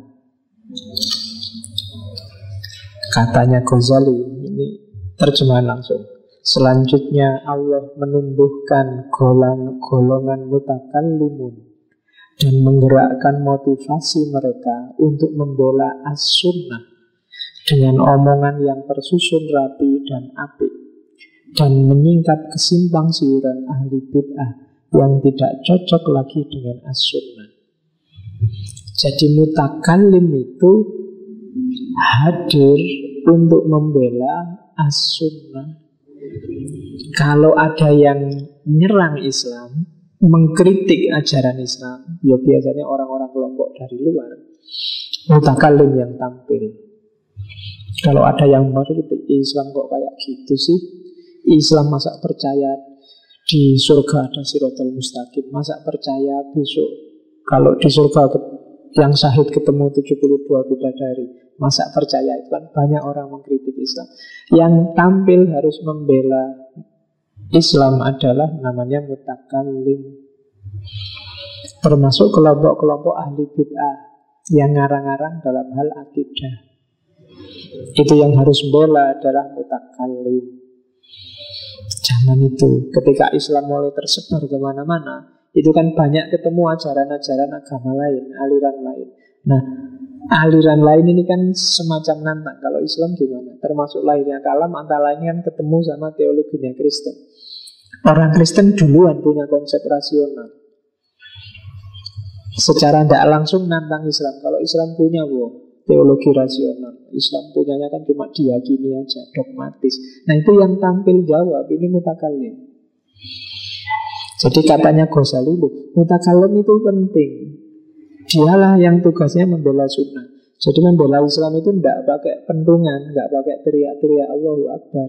Katanya Ghazali, ini terjemahan langsung. Selanjutnya Allah menumbuhkan golongan mutakallimun dan menggerakkan motivasi mereka untuk membela as-sunnah dengan omongan yang tersusun rapi dan apik, dan menyingkap kesimpang siuran ahli bid'ah yang tidak cocok lagi dengan as-sunnah. Jadi mutakallim itu hadir untuk membela as-sunnah. Kalau ada yang nyerang Islam, mengkritik ajaran Islam, ya biasanya orang-orang kelompok dari luar, mutakallim yang tampil. Kalau ada yang mengkritik Islam kok kayak gitu sih, Islam masa percaya di surga ada siratal mustaqim, masa percaya besok kalau di surga yang syahid ketemu 72 bidadari, masa percaya? Itu kan banyak orang mengkritik Islam. Yang tampil harus membela Islam adalah namanya mutakallim. Termasuk kelompok-kelompok ahli bid'ah yang ngarang-ngarang dalam hal akidah. Itu yang harus bela adalah mutakallim. Zaman itu, ketika Islam mulai tersebar kemana-mana, itu kan banyak ketemu ajaran-ajaran agama lain, aliran lain. Nah, aliran lain ini kan semacam nantang. Kalau Islam gimana? Termasuk lahirnya kalam, antara lain kan ketemu sama teologinya Kristen. Orang Kristen duluan punya konsep rasional. Secara tidak langsung nantang Islam. Kalau Islam punya teologi rasional, Islam punyanya kan cuma diyakini aja, dogmatis. Nah itu yang tampil jawab, ini mutakallim. Jadi katanya Ghazali, mutakallim itu penting. Dialah yang tugasnya membela sunnah. Jadi membela Islam itu tidak pakai pentungan, tidak pakai teriak-teriak Allahu Akbar,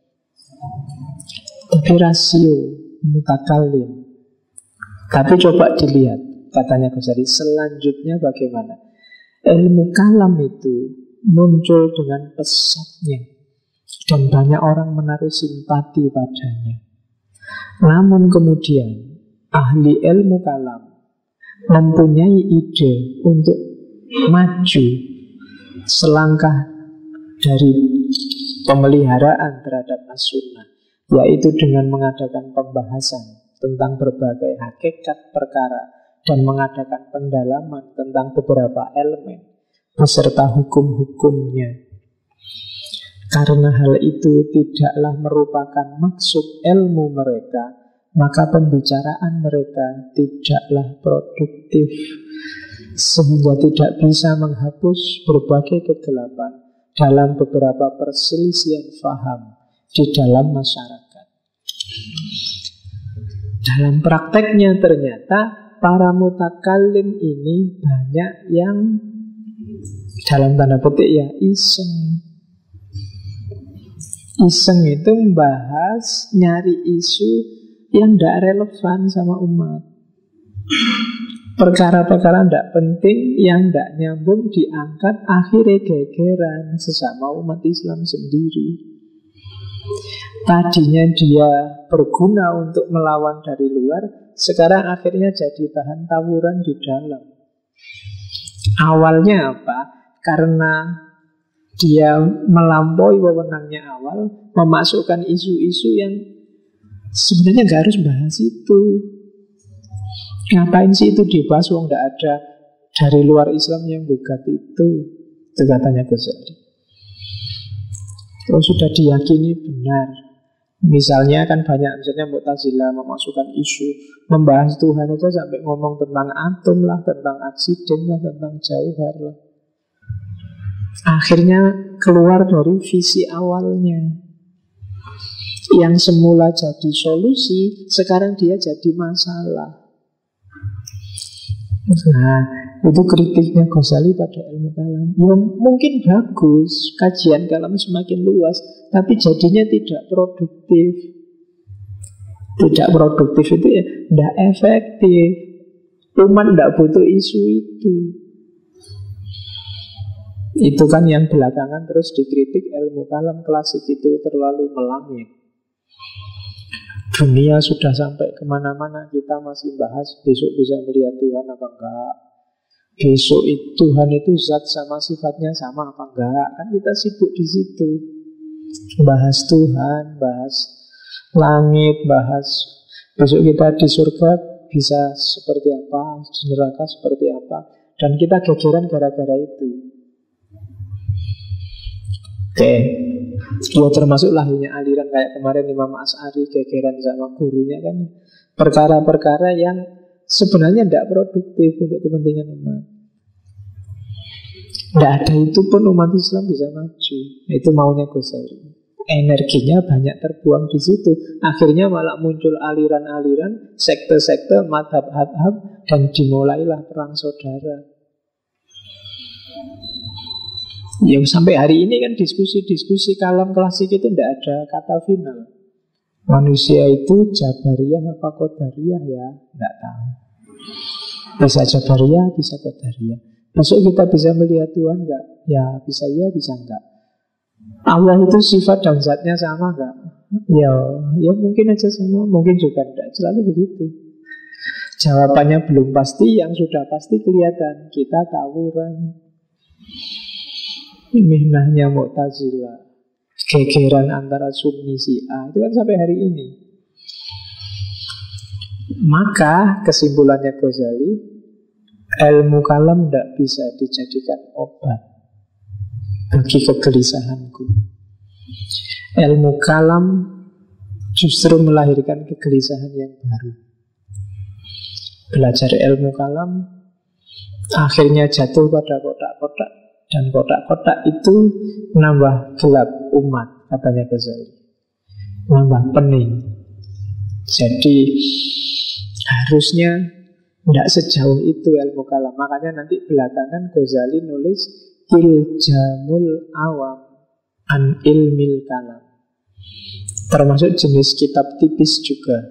tapi rasio, mutakallim. Tapi coba dilihat, katanya Ghazali, selanjutnya bagaimana? Ilmu kalam itu muncul dengan pesatnya dan banyak orang menaruh simpati padanya. Namun kemudian ahli ilmu kalam mempunyai ide untuk maju selangkah dari pemeliharaan terhadap as-sunnah, yaitu dengan mengadakan pembahasan tentang berbagai hakikat perkara dan mengadakan pendalaman tentang beberapa elemen beserta hukum-hukumnya. Karena hal itu tidaklah merupakan maksud ilmu mereka, maka pembicaraan mereka tidaklah produktif, sehingga tidak bisa menghapus berbagai kegelapan dalam beberapa perselisihan faham di dalam masyarakat. Dalam prakteknya ternyata para mutakallim ini banyak yang dalam tanda petik ya iseng. Iseng itu membahas, nyari isu yang tidak relevan sama umat. Perkara-perkara tidak penting yang tidak nyambung diangkat, akhirnya gegeran sesama umat Islam sendiri. Tadinya dia berguna untuk melawan dari luar, sekarang akhirnya jadi bahan tawuran di dalam. Awalnya apa? Karena dia melampaui wewenangnya awal, memasukkan isu-isu yang sebenarnya nggak harus bahas itu. Ngapain sih itu dibahas? Wong nggak ada dari luar Islam yang gugat itu. Itu katanya Ghazali. Kalau sudah diyakini benar, misalnya kan banyak, misalnya Mu'tazilah memasukkan isu membahas Tuhan aja sampai ngomong tentang atom lah, tentang aksiden lah, tentang jauhar lah. Akhirnya keluar dari visi awalnya. Yang semula jadi solusi, sekarang dia jadi masalah. Nah, itu kritiknya Ghazali pada ilmu kalam. Ya mungkin bagus, kajian kalam semakin luas, tapi jadinya tidak produktif. Tidak produktif itu ya tidak efektif. Umat tidak butuh isu itu. Itu kan yang belakangan terus dikritik, ilmu kalam klasik itu terlalu melangit. Dunia sudah sampai kemana-mana, kita masih bahas besok bisa melihat Tuhan apa enggak, besok itu Tuhan itu zat sama sifatnya sama apa enggak. Kan kita sibuk di situ, bahas Tuhan, bahas langit, bahas besok kita di surga bisa seperti apa, di neraka seperti apa, dan kita gegeran gara-gara itu. Oke, ya termasuk lahirnya aliran kayak kemarin Imam Asy'ari gegeran sama gurunya kan. Perkara-perkara yang sebenarnya tidak produktif untuk kepentingan umat. Tidak ada itu pun umat Islam bisa maju. Itu maunya Ghazali. Energinya banyak terbuang di situ. Akhirnya malah muncul aliran-aliran, sekte-sekte, madhab-madhab, dan dimulailah perang saudara. Ya sampai hari ini kan diskusi-diskusi kalam klasik itu tidak ada kata final. Manusia itu Jabariyah apa Qadariyah ya, tidak tahu. Bisa Jabariyah, bisa Qadariyah. Besok kita bisa melihat Tuhan enggak? Ya bisa ya, bisa enggak. Allah itu sifat dan zatnya sama enggak? Ya mungkin aja sama, mungkin juga enggak. Selalu begitu. Jawabannya belum pasti, yang sudah pasti kelihatan. Kita tawuran. Mihnahnya Mu'tazilah, gegeran antara Sunni Syiah, itu kan sampai hari ini. Maka kesimpulannya Ghazali, ilmu kalam tidak bisa dijadikan obat bagi kegelisahanku. Ilmu kalam justru melahirkan kegelisahan yang baru. Belajar ilmu kalam akhirnya jatuh pada kotak-kotak, dan kotak-kotak itu menambah gelap umat, katanya Ghazali, menambah pening. Jadi harusnya tidak sejauh itu ilmu kalam. Makanya nanti belakangan Ghazali nulis Iljamul Awam an Ilmil Kalam, termasuk jenis kitab tipis juga.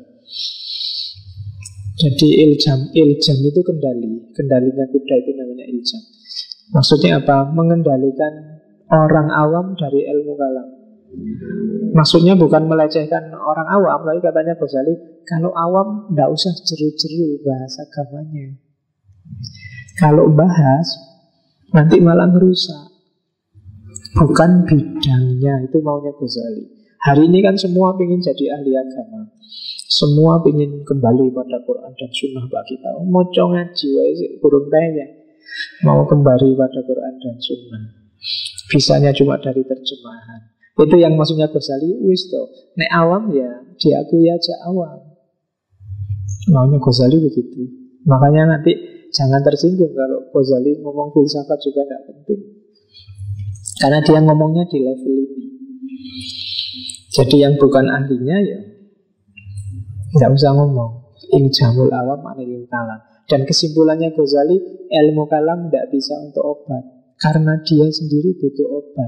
Jadi iljam itu kendalinya kuda itu namanya iljam. Maksudnya apa? Mengendalikan orang awam dari ilmu kalam. Maksudnya bukan melecehkan orang awam, tapi katanya Ghazali, kalau awam tidak usah jeru-jeru bahas agamanya. Kalau bahas nanti malah merusak. Bukan bidangnya, itu maunya Ghazali. Hari ini kan semua ingin jadi ahli agama. Semua ingin kembali pada Quran dan Sunnah Pak kita. Moco ngaji wae burung tanya. Mau kembali pada Quran dan Sunnah. Bisanya cuma dari terjemahan. Itu yang maksudnya Ghazali. Wis toh, nek awam ya diakui aja awam. Maunya Ghazali begitu. Makanya nanti jangan tersinggung kalau Ghazali ngomong filsafat juga tidak penting. Karena dia ngomongnya di level ini. Jadi yang bukan ahlinya ya tidak usah ngomong. Iljamul awam anil kalam. Dan kesimpulannya Ghazali, ilmu kalam tidak bisa untuk obat, karena dia sendiri butuh obat.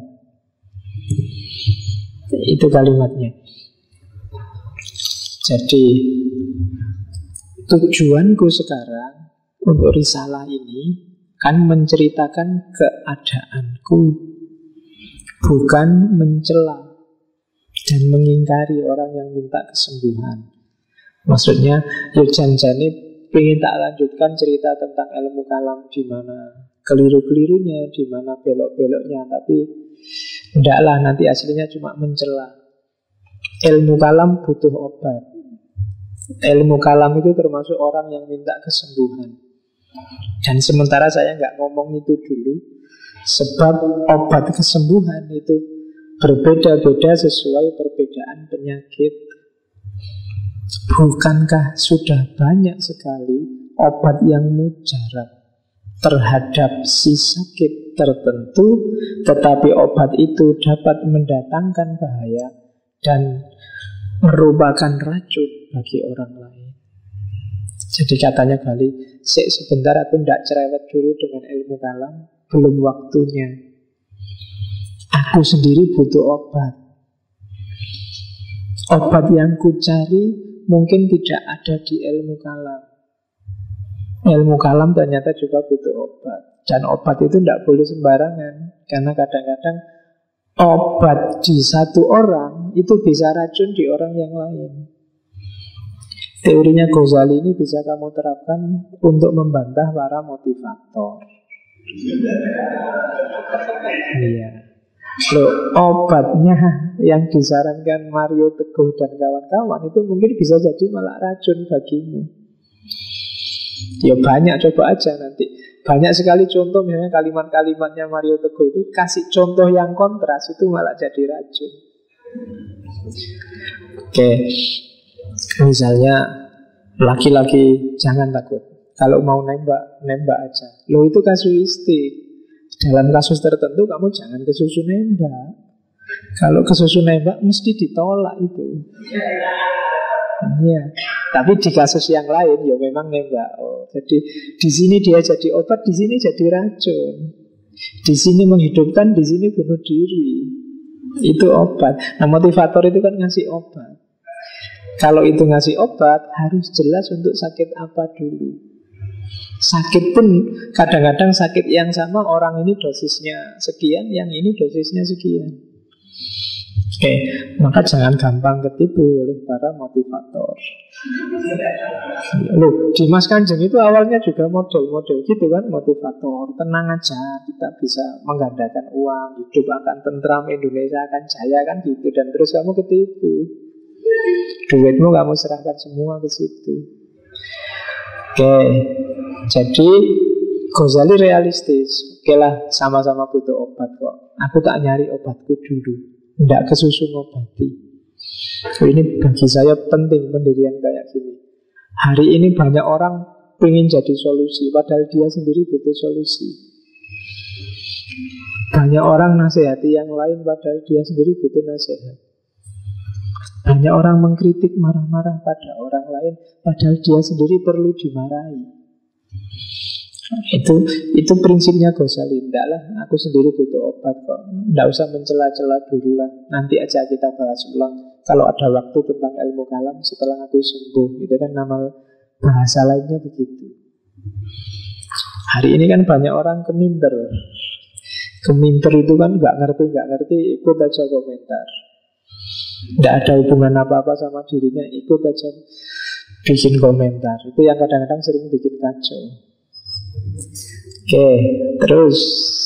Itu kalimatnya. Jadi tujuanku sekarang untuk risalah ini kan menceritakan keadaanku, bukan mencela dan mengingkari orang yang minta kesembuhan. Maksudnya, janjane ingin tak lanjutkan cerita tentang ilmu kalam, di mana keliru-kelirunya, di mana belok-beloknya, tapi tidaklah nanti aslinya cuma mencela. Ilmu kalam butuh obat. Ilmu kalam itu termasuk orang yang minta kesembuhan. Dan sementara saya nggak ngomong itu dulu, sebab obat kesembuhan itu berbeda-beda sesuai perbedaan penyakit. Bukankah sudah banyak sekali obat yang mujarab terhadap si sakit tertentu, tetapi obat itu dapat mendatangkan bahaya dan merupakan racun bagi orang lain. Jadi katanya Ghazali, sebentar aku tidak cerewet dulu dengan ilmu kalam, belum waktunya. Aku sendiri butuh obat. Obat yang ku cari mungkin tidak ada di ilmu kalam. Ilmu kalam ternyata juga butuh obat. Dan obat itu tidak boleh sembarangan, karena kadang-kadang obat di satu orang itu bisa racun di orang yang lain. Teorinya Ghazali ini bisa kamu terapkan untuk membantah para motivator. Iya. Loh, obatnya yang disarankan Mario Teguh dan kawan-kawan itu mungkin bisa jadi malah racun bagimu. Ya banyak, coba aja nanti. Banyak sekali contoh, misalnya kalimat-kalimatnya Mario Teguh itu kasih contoh yang kontras, itu malah jadi racun. Oke. Misalnya Laki-laki jangan takut. Kalau mau nembak, nembak aja. Loh, itu kasuistik. Dalam kasus tertentu kamu jangan kesusu nembak. Kalau kesusu nembak mesti ditolak itu. Iya. Tapi di kasus yang lain ya memang nembak. Oh, jadi di sini dia jadi obat, di sini jadi racun. Di sini menghidupkan, di sini bunuh diri. Itu obat. Nah, motivator itu kan ngasih obat. Kalau itu ngasih obat, harus jelas untuk sakit apa dulu. Sakit pun kadang-kadang sakit yang sama, orang ini dosisnya sekian, yang ini dosisnya sekian. Oke, maka jangan gampang ketipu oleh para motivator. Loh, Dimas Kanjeng itu awalnya juga model-model gitu kan, motivator. Tenang aja, kita bisa menggandakan uang, hidup akan tentram, Indonesia akan jaya kan gitu. Dan terus kamu ketipu. Duitmu kamu serahkan semua ke situ. Oke, jadi Ghazali realistis. Oke lah, sama-sama butuh obat kok. Aku tak nyari obatku dulu, tidak kesusu ngobati. Ini bagi saya penting pendirian kayak gini. Hari ini banyak orang pengen jadi solusi, padahal dia sendiri butuh solusi. Banyak orang nasihati yang lain, padahal dia sendiri butuh nasihat. Banyak orang mengkritik, marah-marah pada orang lain, padahal dia sendiri perlu dimarahi. Itu prinsipnya Ghazali. Enggak lah, aku sendiri butuh obat kok. Enggak usah mencela-cela dulu lah. Nanti aja kita bahas ulang kalau ada waktu tentang ilmu kalam setelah aku sembuh. Itu kan nama bahasa lainnya begitu. Hari ini kan banyak orang keminter. Keminter itu kan nggak ngerti, ikut aja komentar. Tidak ada hubungan apa-apa sama dirinya, ikut aja bikin komentar. Itu yang kadang-kadang sering bikin kacau. Oke, terus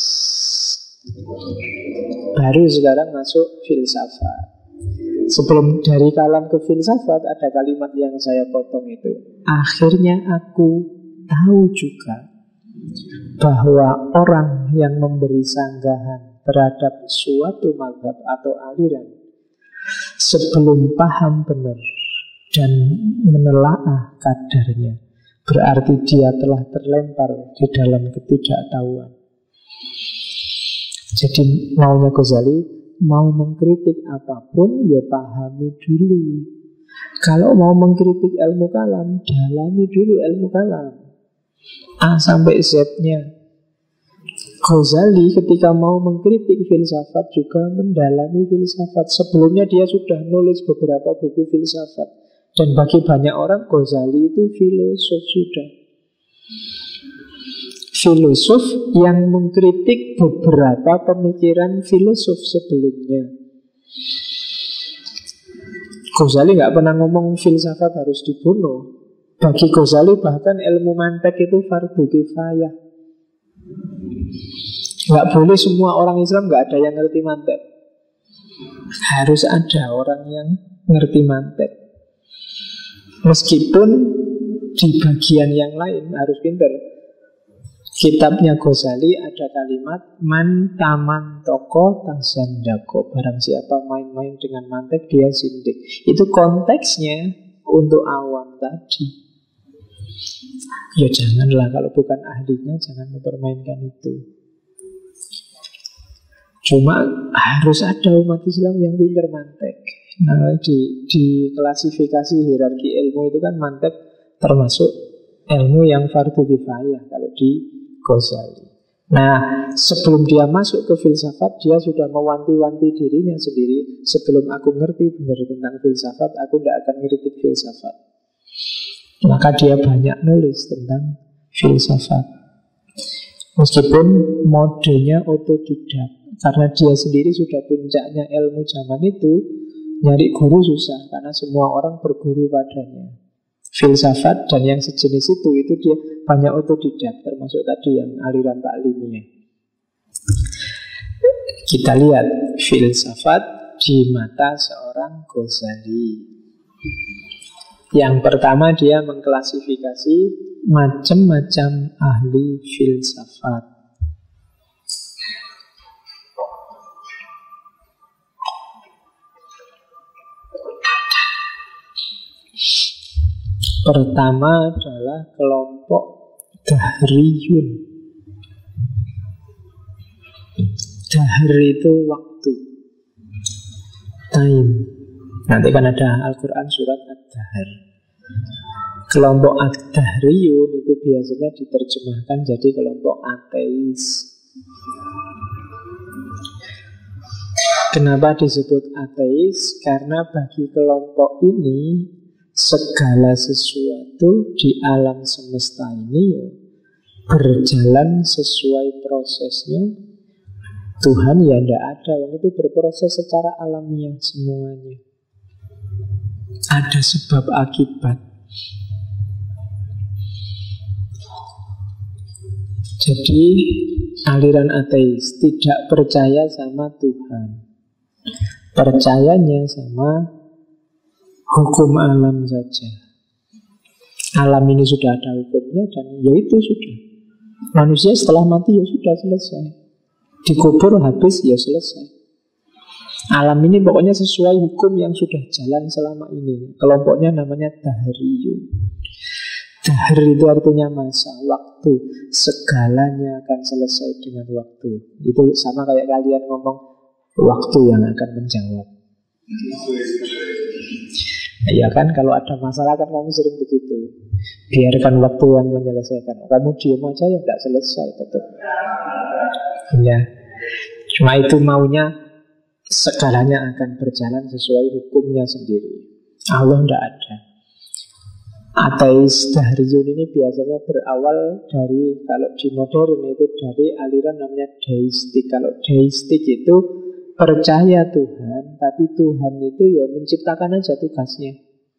baru sekarang masuk filsafat. Sebelum dari kalam ke filsafat, ada kalimat yang saya potong itu. Akhirnya aku tahu juga bahwa orang yang memberi sanggahan terhadap suatu mazhab atau aliran sebelum paham benar dan menelaah kadarnya, berarti dia telah terlempar di dalam ketidaktahuan. Jadi maunya Ghazali, mau mengkritik apapun ya pahami dulu. Kalau mau mengkritik ilmu kalam, dalami dulu ilmu kalam A sampai Z-nya. Ghazali ketika mau mengkritik filsafat juga mendalami filsafat. Sebelumnya dia sudah nulis beberapa buku filsafat. Dan bagi banyak orang Ghazali itu filosof sudah. Filosof yang mengkritik beberapa pemikiran filosof sebelumnya. Ghazali nggak pernah ngomong filsafat harus dibunuh. Bagi Ghazali bahkan ilmu mantek itu fardu kifayah. Nggak boleh semua orang Islam, nggak ada yang ngerti mantek. Harus ada orang yang ngerti mantek. Meskipun di bagian yang lain harus pinter. Kitabnya Ghazali ada kalimat man taman toko tasandako. Barang siapa main-main dengan mantek dia sindik. Itu konteksnya untuk awam tadi. Ya janganlah, kalau bukan ahlinya jangan mempermainkan itu. Cuma harus ada umat Islam yang pintar mantek. Nah, di klasifikasi hierarki ilmu itu kan mantek termasuk ilmu yang fardu kifayah kalau di Ghazali. Nah, sebelum dia masuk ke filsafat, dia sudah mewanti-wanti dirinya sendiri. Sebelum aku ngerti benar tentang filsafat, aku tidak akan ngeritik filsafat. Maka dia banyak nulis tentang filsafat. Meskipun modenya otodidak. Karena dia sendiri sudah puncaknya ilmu zaman itu, nyari guru susah karena semua orang berguru padanya. Filsafat dan yang sejenis itu dia banyak otodidak, termasuk tadi yang aliran taklimiyah. Kita lihat filsafat di mata seorang Ghazali. Yang pertama dia mengklasifikasi macam-macam ahli filsafat. Pertama adalah kelompok Dahriyun. Dahr itu waktu, time. Nanti kan ada Al-Quran surat Ad-Dahr. Kelompok Ad-Dahriyun itu biasanya diterjemahkan jadi kelompok ateis. Kenapa disebut ateis? Karena bagi kelompok ini segala sesuatu di alam semesta ini ya berjalan sesuai prosesnya. Tuhan ya tidak ada, itu berproses secara alamiah semuanya. Ada sebab akibat. Jadi aliran ateis tidak percaya sama Tuhan, percayanya sama hukum alam saja. Alam ini sudah ada hukumnya dan ya itu sudah. Manusia setelah mati ya sudah selesai. Dikubur habis ya selesai. Alam ini pokoknya sesuai hukum yang sudah jalan selama ini. Kelompoknya namanya Dahriyun. Dahr itu artinya masa, waktu. Segalanya akan selesai dengan waktu. Itu sama kayak kalian ngomong waktu yang akan menjawab. Ya kan, kalau ada masalah kan kamu sering begitu. Biarkan waktu yang menyelesaikan. Kamu diam aja ya tidak selesai tetap. Ya, cuma itu maunya segalanya akan berjalan sesuai hukumnya sendiri. Allah tidak ada. Ateis Dahriyun ini biasanya berawal dari, kalau di modern itu dari aliran namanya deistik. Kalau deistik itu percaya Tuhan, tapi Tuhan itu ya menciptakan aja tugasnya.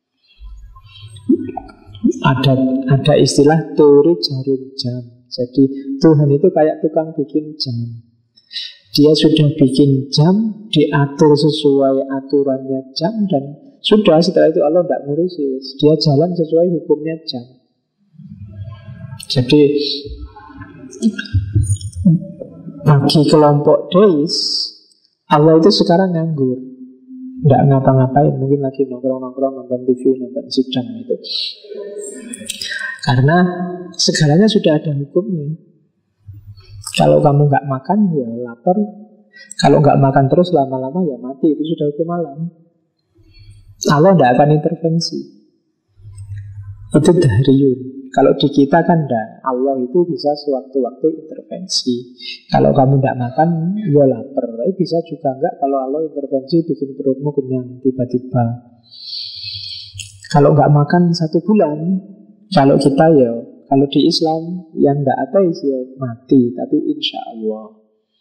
Ada istilah teori jarum jam. Jadi Tuhan itu kayak tukang bikin jam. Dia sudah bikin jam, diatur sesuai aturannya jam, dan sudah setelah itu Allah tidak ngurusi. Dia jalan sesuai hukumnya jam. Jadi bagi kelompok deis, Allah itu sekarang nganggur, tidak ngapa-ngapain. Mungkin lagi nongkrong-nongkrong, nonton TV, nonton sidang itu. Karena segalanya sudah ada hukumnya. Kalau kamu nggak makan ya lapar. Kalau nggak makan terus lama-lama ya mati. Itu sudah hukum alam. Allah tidak akan intervensi. Itu Dahriyun. Kalau di kita kan enggak. Allah itu bisa sewaktu-waktu intervensi. Kalau kamu tidak makan ya lapar. Tapi bisa juga enggak kalau Allah intervensi bikin perutmu kenyang tiba-tiba. Kalau nggak makan 1 bulan, kalau kita ya, kalau di Islam yang tidak ateis ya mati, tapi insya Allah.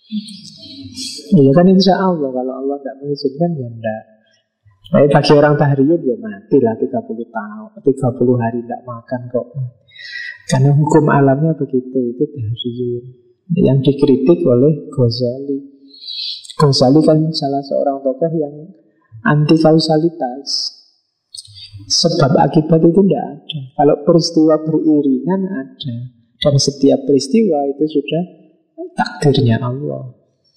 Ya kan insya Allah, kalau Allah tidak mengizinkan ya tidak. Tapi bagi orang Dahriyun ya mati lah 30 tahun, 30 hari tidak makan kok. Karena hukum alamnya begitu, itu Dahriyun. Yang dikritik oleh Ghazali. Ghazali kan salah seorang tokoh yang anti kausalitas. Sebab akibat itu tidak ada. Kalau peristiwa beriringan ada. Dan setiap peristiwa itu sudah takdirnya Allah.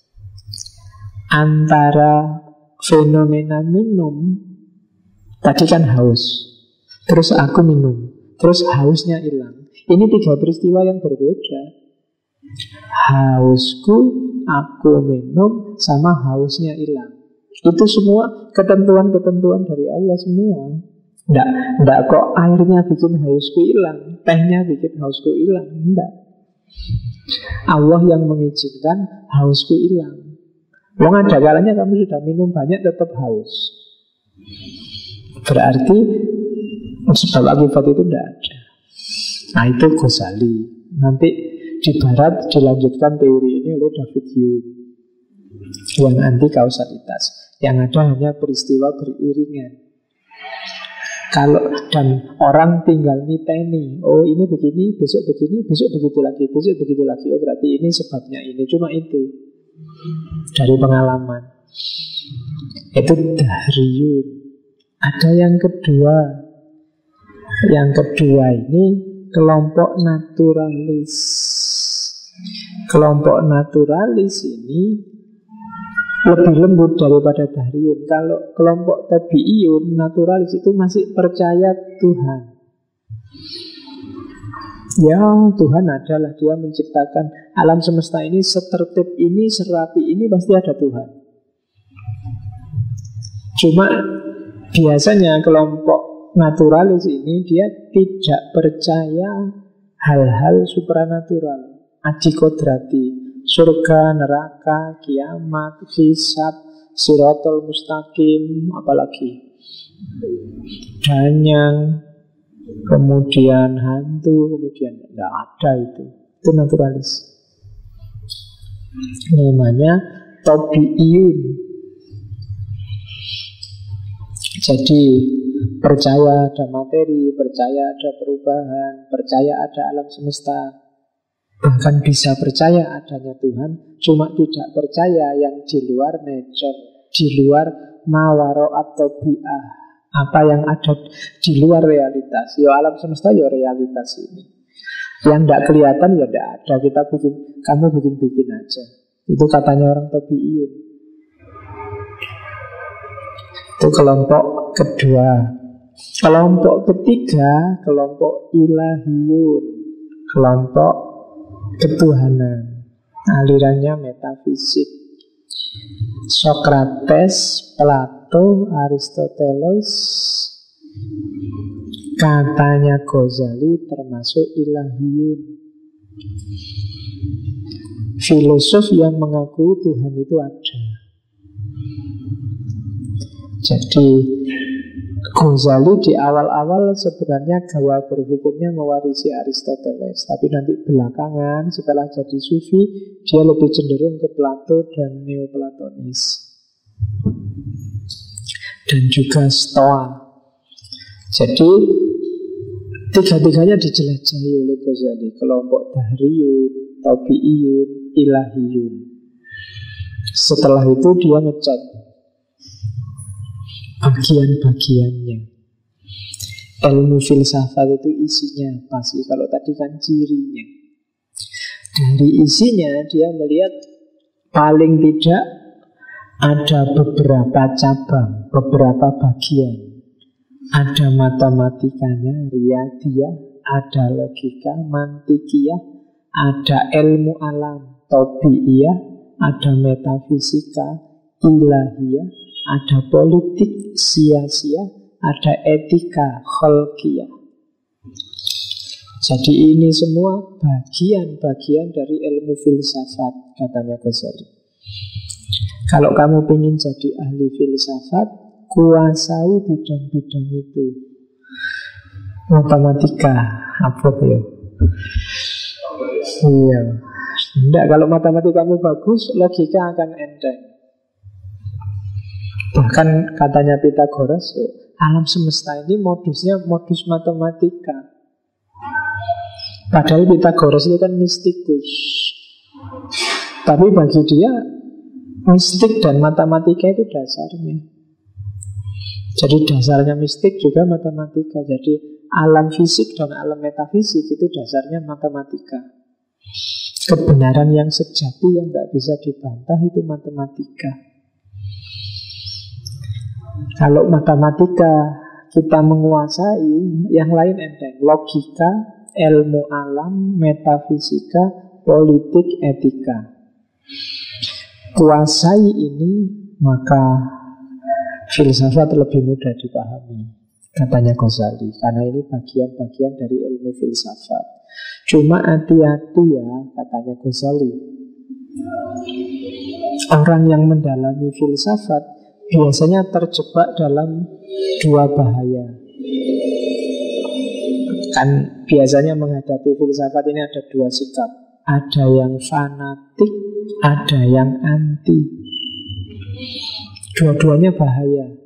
Antara fenomena minum, tadi kan haus, terus aku minum, terus hausnya hilang. Ini 3 peristiwa yang berbeda. Hausku, aku minum, sama hausnya hilang. Itu semua ketentuan-ketentuan dari Allah semua. Nggak kok airnya bikin hausku hilang, tehnya bikin hausku hilang. Nggak. Allah yang mengizinkan hausku hilang. Wong ada kalanya kamu sudah minum banyak tetap haus. Berarti sebab akibat itu tidak ada. Nah itu Ghazali. Nanti di barat dilanjutkan teori ini oleh David Hume yang anti kausalitas. Yang ada hanya peristiwa beriringan. Kalau dan orang tinggal niteni, oh ini begini, besok begini, besok begitu lagi, besok begitu lagi. Oh berarti ini sebabnya ini, cuma itu dari pengalaman. Itu Dahriyun. Ada yang kedua. Yang kedua ini kelompok naturalis. Kelompok naturalis ini lebih lembut daripada Dahriyun. Kalau kelompok tabi'iyun, naturalis itu masih percaya Tuhan. Ya, Tuhan adalah, Dia menciptakan alam semesta ini setertib ini, serapi ini, pasti ada Tuhan. Cuma biasanya kelompok naturalis ini dia tidak percaya hal-hal supranatural, aji kodrati, surga, neraka, kiamat, hisab, siratal mustaqim, apalagi danyang, kemudian hantu, kemudian tidak ada itu naturalis. Namanya tabiiyun. Jadi percaya ada materi, percaya ada perubahan, percaya ada alam semesta, bahkan bisa percaya adanya Tuhan, cuma tidak percaya yang di luar nature, di luar mawaro'at tabi'ah, apa yang ada di luar realitas. Ya alam semesta ya realitas ini. Yang tidak kelihatan ya tidak ada, kita bikin, kamu bikin-bikin aja. Itu katanya orang tabi'iyun. Itu kelompok kedua. Kelompok ketiga, kelompok ilahiyun, kelompok ketuhanan, alirannya metafisik. Sokrates, Plato, Aristoteles, katanya Ghazali termasuk ilahiyun, filosof yang mengakui Tuhan itu ada. Jadi Ghazali di awal-awal sebenarnya gaya berpikirnya mewarisi Aristoteles, tapi nanti belakangan setelah jadi sufi dia lebih cenderung ke Plato dan Neoplatonis dan juga Stoa. Jadi tiga-tiganya dijelajahi oleh Ghazali, kelompok Dahriyun, Tabi'iyun, Ilahiyun. Setelah itu dia ngecek bagian-bagiannya. Ilmu filsafat itu isinya apa sih? Kalau tadi kan cirinya. Dari isinya dia melihat paling tidak ada beberapa cabang, beberapa bagian. Ada matematikanya, riyadiyah, ada logika, mantikiyah, ada ilmu alam, tabi'iyah, ada metafisika, ilahiyah, ada politik, sia-sia, ada etika, kholqiyah. Jadi ini semua bagian-bagian dari ilmu filsafat, katanya Ghazali. Kalau kamu ingin jadi ahli filsafat, kuasai bidang-bidang itu. Matematika, apa ya? Iya. Tidak, kalau matematikamu bagus, logika akan enteng. Bahkan katanya Pythagoras, alam semesta ini modusnya modus matematika. Padahal Pythagoras itu kan mistikus. Tapi bagi dia mistik dan matematika itu dasarnya. Jadi dasarnya mistik juga matematika. Jadi alam fisik dan alam metafisik itu dasarnya matematika. Kebenaran yang sejati yang tidak bisa dibantah itu matematika. Kalau matematika kita menguasai, yang lain enteng. Logika, ilmu alam, metafisika, politik, etika. Kuasai ini, maka filsafat lebih mudah dipahami, katanya Ghazali. Karena ini bagian-bagian dari ilmu filsafat. Cuma hati-hati ya, katanya Ghazali. Orang yang mendalami filsafat biasanya terjebak dalam dua bahaya. Kan biasanya menghadapi filsafat ini ada dua sikap. Ada yang fanatik, ada yang anti. Dua-duanya bahaya.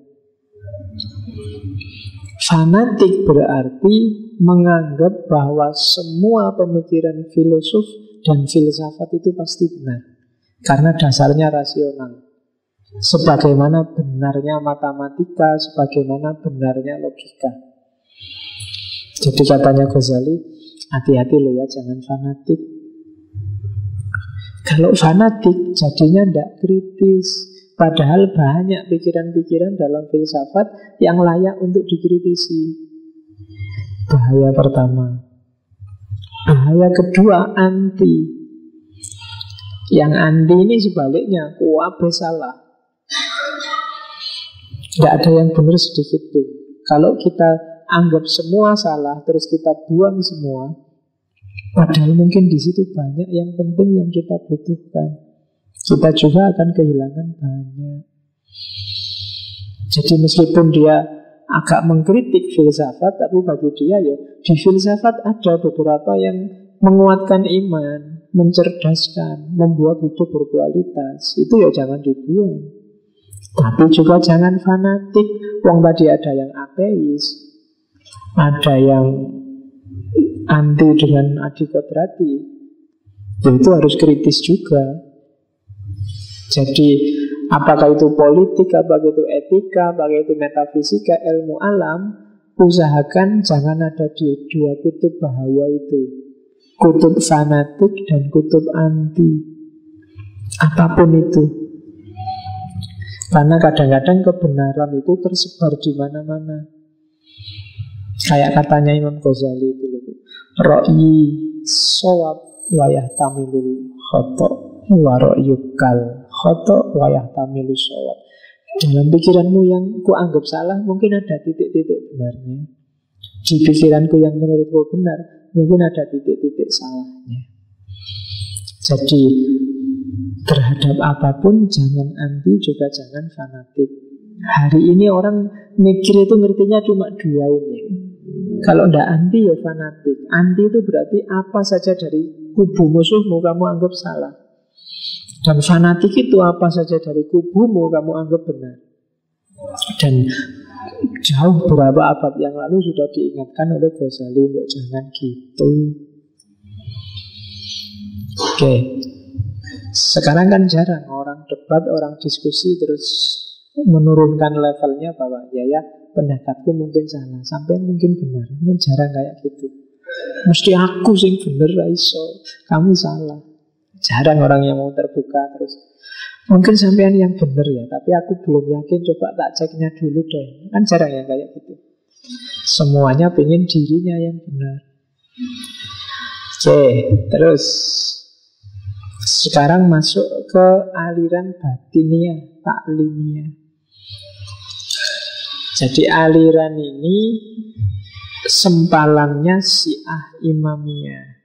Fanatik berarti menganggap bahwa semua pemikiran filosof dan filsafat itu pasti benar, karena dasarnya rasional. Sebagaimana benarnya matematika, sebagaimana benarnya logika. Jadi katanya Ghazali, hati-hati loh ya, jangan fanatik. Kalau fanatik jadinya tidak kritis. Padahal banyak pikiran-pikiran dalam filsafat yang layak untuk dikritisi. Bahaya pertama. Bahaya kedua, anti. Yang anti ini sebaliknya, kuabe salah. Tidak ada yang benar sedikit pun. Kalau kita anggap semua salah, terus kita buang semua, padahal mungkin di situ banyak yang penting yang kita butuhkan, kita juga akan kehilangan banyak. Jadi meskipun dia agak mengkritik filsafat, tapi bagi dia ya di filsafat ada beberapa yang menguatkan iman, mencerdaskan, membuat hidup berkualitas. Itu ya jangan dibuang. Tapi juga jangan fanatik. Wong tadi ada yang ateis, ada yang anti dengan adikodrati, itu harus kritis juga. Jadi apakah itu politik, apakah itu etika, apakah itu metafisika, ilmu alam, usahakan jangan ada di dua kutub bahaya itu, kutub fanatik dan kutub anti. Apapun itu. Karena kadang-kadang kebenaran itu tersebar di mana-mana. Kayak katanya Imam Ghazali itu loh, Ro'i sawab wayah tamilul khotok wa ro'yukal khotok wayah tamilul sawab. Dalam pikiranmu yang ku anggap salah, mungkin ada titik-titik benarnya. Di pikiranku yang menurutku benar, mungkin ada titik-titik salahnya. Jadi terhadap apapun jangan anti, juga jangan fanatik. Hari ini orang mikir itu ngertinya cuma dua ini. Kalau ndak anti ya fanatik. Anti itu berarti apa saja dari kubu musuhmu kamu anggap salah. Dan fanatik itu apa saja dari kubumu kamu anggap benar. Dan jauh beberapa abad yang lalu sudah diingatkan oleh Ghazali, jangan gitu. Oke. Sekarang kan jarang orang debat, orang diskusi terus menurunkan levelnya bahwa ya pendapatku mungkin salah, sampai mungkin benar. Ini jarang kayak gitu. Mesti aku sing bener iso, kamu salah. Jarang orang yang mau terbuka terus. Mungkin sampean yang bener ya, tapi aku belum yakin, coba tak ceknya dulu deh. Kan jarang ya kayak gitu. Semuanya pengen dirinya yang benar. Oke, terus sekarang masuk ke aliran batiniah, taklimiyah. Jadi aliran ini sempalannya Syiah Imamiyah.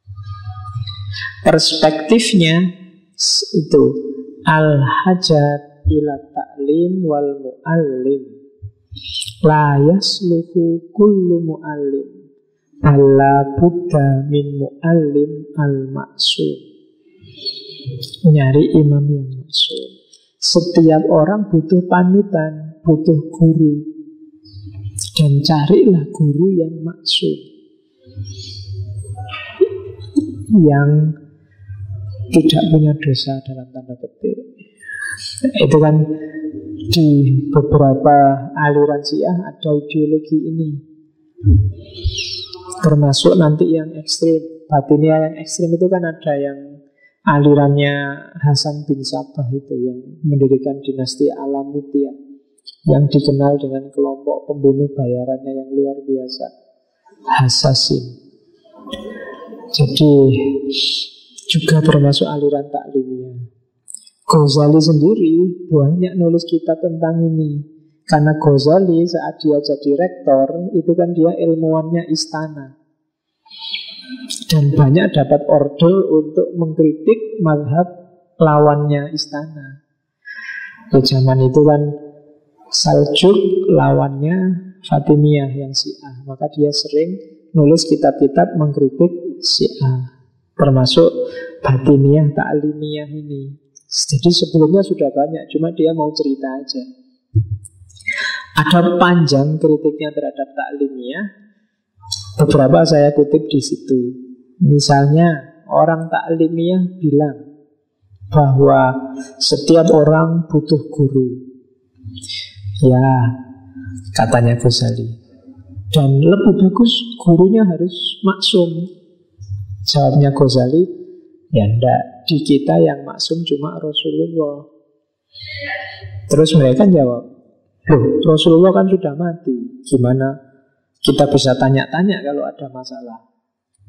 Perspektifnya itu al-hajat ila ta'lim wal mu'allim la yasluhu kullu mu'allim alla buddha min mu'allim al-maksum. Nyari imam yang maksum. Setiap orang butuh panutan, butuh guru, dan carilah guru yang maksum, yang tidak punya dosa dalam tanda petik. Itu kan di beberapa aliran Syiah ada ideologi ini, termasuk nanti yang ekstrim. Batiniah yang ekstrim itu kan ada yang alirannya Hasan bin Sabah itu, yang mendirikan dinasti Alamutiyah, yang dikenal dengan kelompok pembunuh bayarannya yang luar biasa, Hasasin. Jadi juga termasuk aliran taklimiyah. Ghazali sendiri banyak nulis kitab tentang ini, karena Ghazali saat dia jadi rektor itu kan dia ilmuwannya istana, dan banyak dapat order untuk mengkritik mazhab lawannya istana. Di zaman itu kan Saljuk lawannya Fatimiyah yang Syiah, maka dia sering nulis kitab-kitab mengkritik Syiah, termasuk Batiniyah, Ta'limiyah ini. Jadi sebelumnya sudah banyak, cuma dia mau cerita aja. Ada panjang kritiknya terhadap Ta'limiyah. Beberapa saya kutip di situ. Misalnya orang Ta'limiyah bilang bahwa setiap orang butuh guru. Ya, katanya Ghazali. Dan lebih bagus gurunya harus maksum. Jawabnya Ghazali, ya enggak, di kita yang maksum cuma Rasulullah. Terus mereka jawab, loh, Rasulullah kan sudah mati, gimana kita bisa tanya-tanya kalau ada masalah?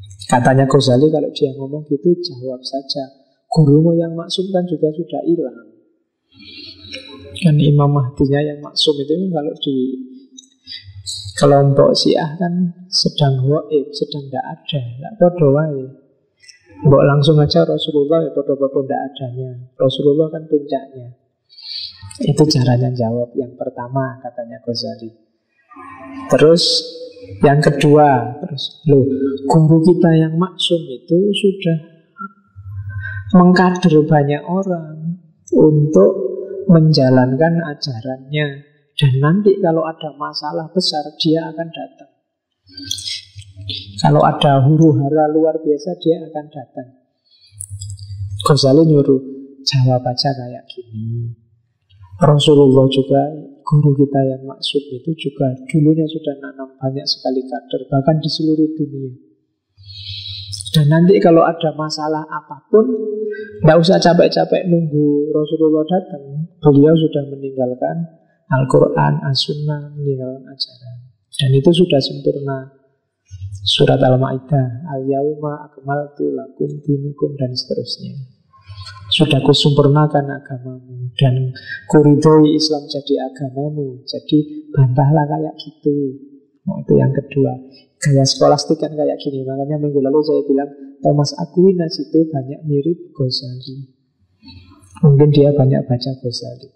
Katanya Ghazali kalau dia ngomong gitu jawab saja. Gurumu yang maksum kan juga sudah hilang. Kan Imam Mahdinya yang maksum itu kan kalau di kelompok Syiah kan sedang gaib, sedang tidak ada. Tidak podo wae. Mbok langsung aja Rasulullah ya podo-podo tidak adanya. Rasulullah kan puncaknya. Itu caranya jawab yang pertama katanya Ghazali. Terus yang kedua, loh, guru kita yang maksum itu sudah mengkader banyak orang untuk menjalankan ajarannya. Dan nanti kalau ada masalah besar, dia akan datang. Kalau ada huru-hara luar biasa, dia akan datang. Ghazali nyuruh, jawab aja kayak gini. Rasulullah juga, guru kita yang maksud itu juga dulunya sudah nanam banyak sekali kader, bahkan di seluruh dunia. Dan nanti kalau ada masalah apapun, tidak usah capek-capek nunggu Rasulullah datang. Beliau sudah meninggalkan Al-Quran, As-Sunnah, meninggalkan ajaran. Dan itu sudah sempurna. Surat Al-Ma'idah, Al-Yawma akmaltu lakum dinukum, dan seterusnya. Sudah kusempurnakan agamamu dan kuridhoi Islam jadi agamamu. Jadi bantahlah kayak gitu. Itu yang kedua. Gaya skolastik kan kayak gini. Makanya minggu lalu saya bilang Thomas Aquinas itu banyak mirip Ghazali. Mungkin dia banyak baca Ghazali.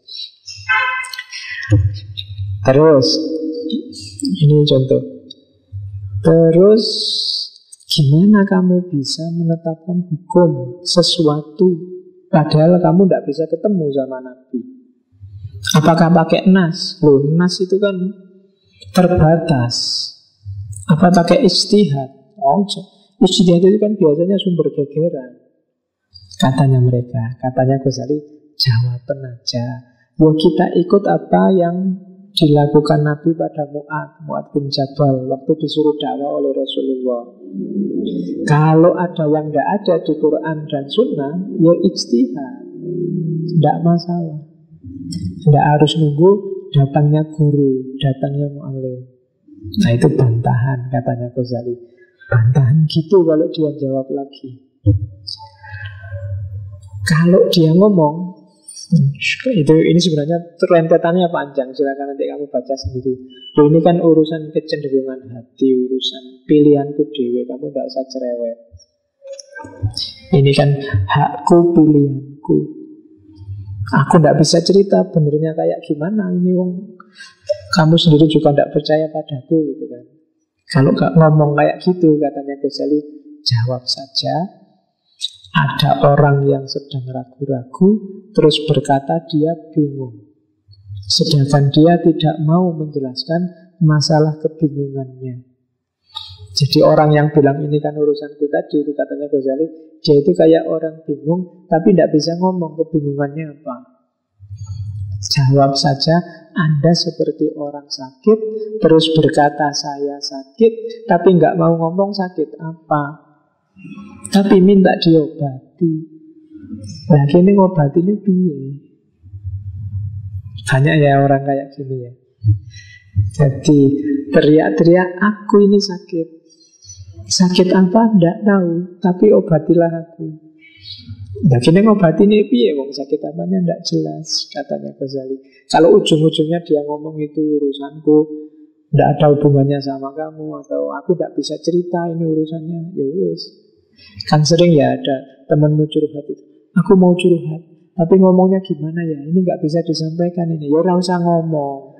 Terus ini contoh. Terus gimana kamu bisa menetapkan hukum sesuatu padahal kamu tidak bisa ketemu sama Nabi? Apakah pakai nas? Loh, nas itu kan terbatas. Apa pakai ijtihad? Oh, ijtihad itu kan biasanya sumber gegeran. Katanya mereka, katanya Ghazali, jawaban aja. Ya kita ikut apa yang dilakukan Nabi pada Mu'ad bin Jabal waktu disuruh dakwah oleh Rasulullah. Kalau ada yang tidak ada di Quran dan Sunnah, ya ijtihad, tidak masalah. Tidak harus nunggu datangnya guru, datangnya mu'alim. Nah itu bantahan katanya Ghazali. Bantahan gitu kalau dia jawab lagi. Kalau dia ngomong ini sebenarnya rentetannya panjang. Silakan nanti kamu baca sendiri. Ini kan urusan kecenderungan hati, urusan pilihanku dewe. Kamu tidak usah cerewet. Ini kan hakku, pilihanku. Aku tidak bisa cerita benernya kayak gimana. Ini wong kamu sendiri juga tidak percaya padaku gitu kan. Kalau gak ngomong kayak gitu, katanya Ghazali, jawab saja. Ada orang yang sedang ragu-ragu, terus berkata dia bingung. Sedangkan dia tidak mau menjelaskan masalah kebingungannya. Jadi orang yang bilang ini kan urusanku tadi, itu katanya Ghazali, dia itu kayak orang bingung, tapi tidak bisa ngomong kebingungannya apa. Jawab saja, Anda seperti orang sakit, terus berkata saya sakit, tapi nggak mau ngomong sakit apa. Tapi minta diobati. Nah kini ngobati ini piye? Banyak ya orang kayak gini ya. Jadi teriak-teriak aku ini sakit. Sakit apa? Tidak tahu. Tapi obatilah aku. Nah kini ngobati ini piye? Wong sakit apanya tidak jelas, katanya Ghazali. Kalau ujung-ujungnya dia ngomong itu urusanku, tidak ada hubungannya sama kamu, atau aku tidak bisa cerita ini urusannya, ya wes. Kan sering ya ada temanmu curhat itu, aku mau curhat, tapi ngomongnya gimana ya? Ini nggak bisa disampaikan ini. Ya ora usah ngomong.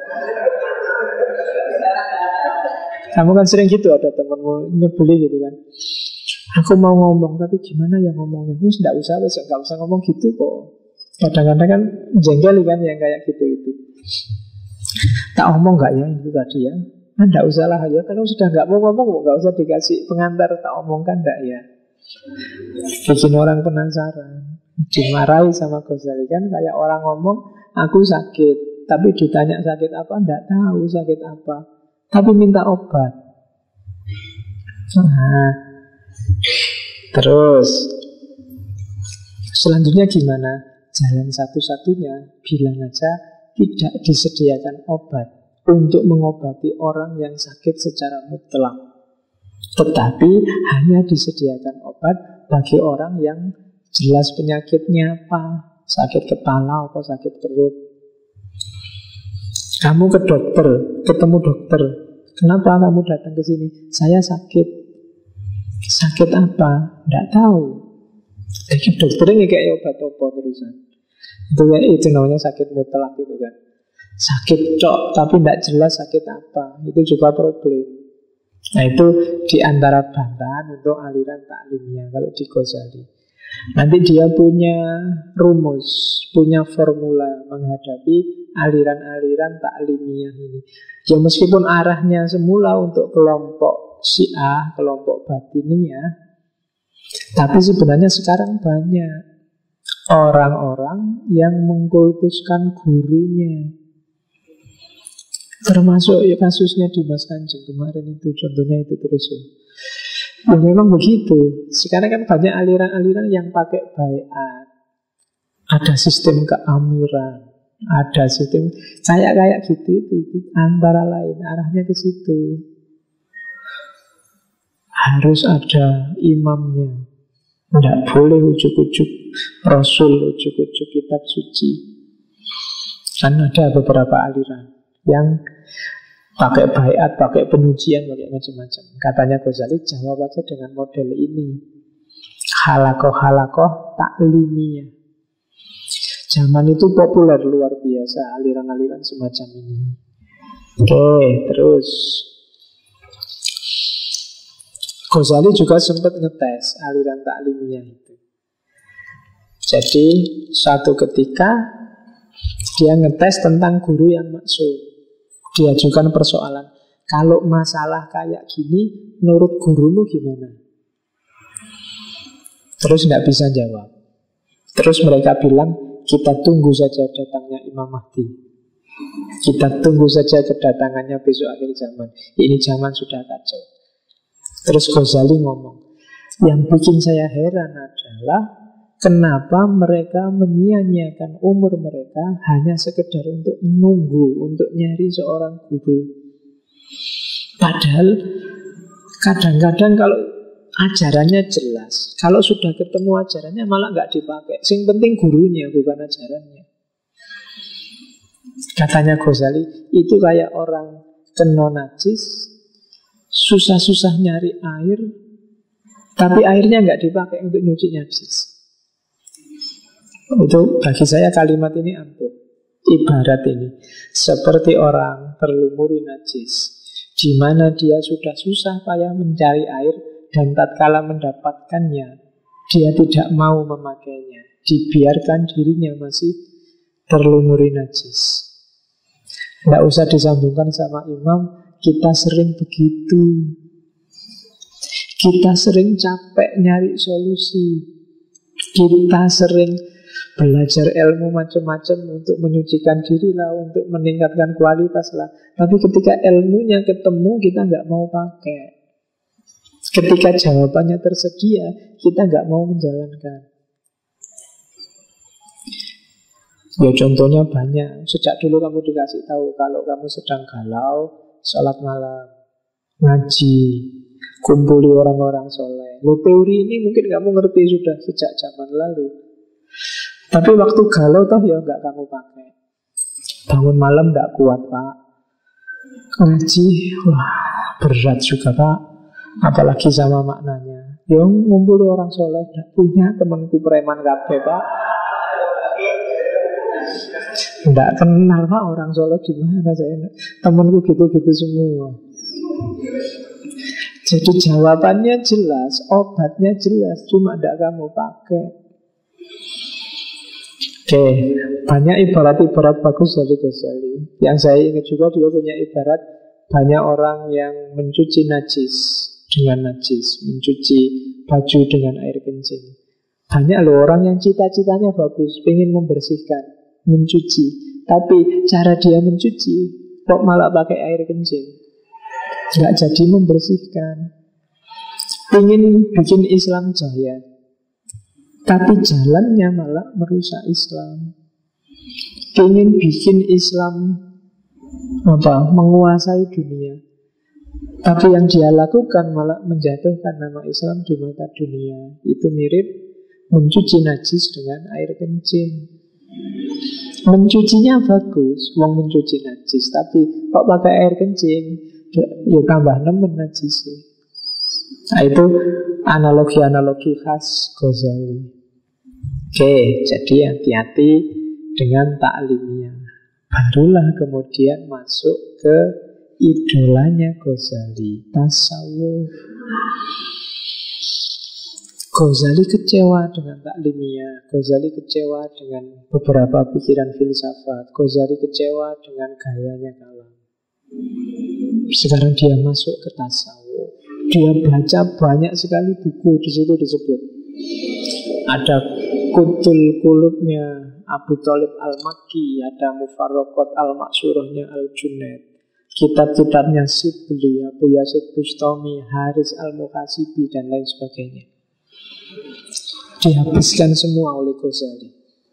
Kamu kan sering gitu, ada temanmu nyebeli gitu kan. Aku mau ngomong, tapi gimana ya ngomongnya? Wis nggak usah ngomong gitu kok. Kadang-kadang kan jengkel kan yang kayak gitu itu. Tak ngomong nggak ya itu tadi ya? Nah, nggak usah lah ya. Kalau sudah nggak mau ngomong, nggak usah dikasih pengantar tak omong kan nggak ya? Bikin orang penasaran. Dimarahi sama Ghazali kan kayak orang ngomong aku sakit, tapi ditanya sakit apa, enggak tahu sakit apa, tapi minta obat. Nah, terus selanjutnya gimana? Jalan satu-satunya bilang aja tidak disediakan obat untuk mengobati orang yang sakit secara mutlak. Tetapi hanya disediakan obat bagi orang yang jelas penyakitnya apa. Sakit kepala atau sakit perut. Kamu ke dokter, ketemu dokter. Kenapa kamu datang ke sini? Saya sakit. Sakit apa? Tidak tahu. Jadi dokter ini kayak obat apa terusan. Itu namanya sakit mutlak itu kan. Sakit cok, tapi tidak jelas sakit apa. Itu juga problem. Nah itu diantara bantahan untuk aliran taklimnya kalau di Ghazali. Nanti dia punya rumus, punya formula menghadapi aliran-aliran taklimiyah ini. Ya meskipun arahnya semula untuk kelompok Syiah, kelompok Batiniyah, tapi sebenarnya sekarang banyak orang-orang yang mengkultuskan gurunya. Termasuk ya kasusnya Dimas Kanjeng kemarin itu, contohnya itu terus ya. Ya memang begitu. Sekarang kan banyak aliran-aliran yang pakai baiat. Ada sistem keamiran, ada sistem kayak gitu itu antara lain arahnya ke situ. Harus ada imamnya. Tidak boleh ujuk-ujuk Rasul, ujuk-ujuk kitab suci. Kan ada beberapa aliran yang pakai baiat, pakai penyucian, pakai macam-macam. Katanya Ghazali, jawab aja dengan model ini. Halakoh taklimiyah. Zaman itu populer luar biasa aliran-aliran semacam ini. Oke, terus Ghazali juga sempat ngetes aliran taklimiyah itu. Jadi suatu ketika dia ngetes tentang guru yang maksum. Diajukan persoalan, kalau masalah kayak gini menurut gurumu gimana? Terus tidak bisa jawab. Terus mereka bilang, kita tunggu saja datangnya Imam Mahdi. Kita tunggu saja kedatangannya besok akhir zaman. Ini zaman sudah kacau. Terus Ghazali ngomong, yang bikin saya heran adalah kenapa mereka menyia-nyiakan umur mereka hanya sekedar untuk menunggu, untuk nyari seorang guru. Padahal kadang-kadang kalau ajarannya jelas, kalau sudah ketemu ajarannya malah nggak dipakai. Yang penting gurunya, bukan ajarannya. Katanya Ghazali, itu kayak orang kena najis, susah-susah nyari air, tapi airnya nggak dipakai untuk nyuci najis. Itu bagi saya kalimat ini ampuh. Ibarat ini seperti orang terlumuri najis, di mana dia sudah susah payah mencari air, dan tatkala mendapatkannya dia tidak mau memakainya, dibiarkan dirinya masih terlumuri najis. Tidak usah disambungkan sama imam. Kita sering begitu. Kita sering capek nyari solusi. Kita sering belajar ilmu macam-macam untuk menyucikan diri lah, untuk meningkatkan kualitas lah. Tapi ketika ilmunya ketemu, kita nggak mau pakai. Ketika jawabannya tersedia, kita nggak mau menjalankan. Ya contohnya banyak. Sejak dulu kamu dikasih tahu kalau kamu sedang galau, sholat malam, ngaji, kumpuli orang-orang soleh. Lo teori ini mungkin kamu ngerti sudah sejak zaman lalu. Tapi waktu galau toh ya nggak kamu pakai. Bangun malam nggak kuat pak, ngaji wah berat juga pak, apalagi sama maknanya. Ya ngumpuli orang soleh, nggak punya temanku preman kabeh pak. Nggak kenal pak orang soleh gimana saya. Temanku gitu-gitu semua. Jadi jawabannya jelas, obatnya jelas, cuma tidak kamu pakai. Oke, banyak ibarat-ibarat bagus dari Ghazali. Yang saya ingat juga dia punya ibarat banyak orang yang mencuci najis dengan najis, mencuci baju dengan air kencing. Banyak loh orang yang cita-citanya bagus, pengen membersihkan, mencuci, tapi cara dia mencuci kok malah pakai air kencing, nggak jadi membersihkan. Pengen bikin Islam jaya, tapi jalannya malah merusak Islam. Pengen bikin Islam menguasai dunia, Tapi yang dia lakukan malah menjatuhkan nama Islam di mata dunia. Itu mirip mencuci najis dengan air kencing. Mencucinya bagus, wong mencuci najis, tapi kok pakai air kencing, ya tambah nemen najis. Nah, itu analogi-analogi khas Ghazali. Oke, jadi hati-hati dengan taklimnya. Barulah kemudian masuk ke idolanya Ghazali, tasawuf. Ghazali kecewa dengan taklimnya, Ghazali kecewa dengan beberapa pikiran filsafat, Ghazali kecewa dengan gayanya kalam. Sekarang dia masuk ke tasawuf. Dia baca banyak sekali buku, di situ disebut. Ada Kutul Kulubnya Abu Thalib Al-Makki, ada Mufarraqat Al-Maksurahnya Al-Junaid, kitab-kitabnya Sibli, Abu Yazid Bustami, Haris Al-Muhasibi, dan lain sebagainya. Dihabiskan semua oleh Ghazali.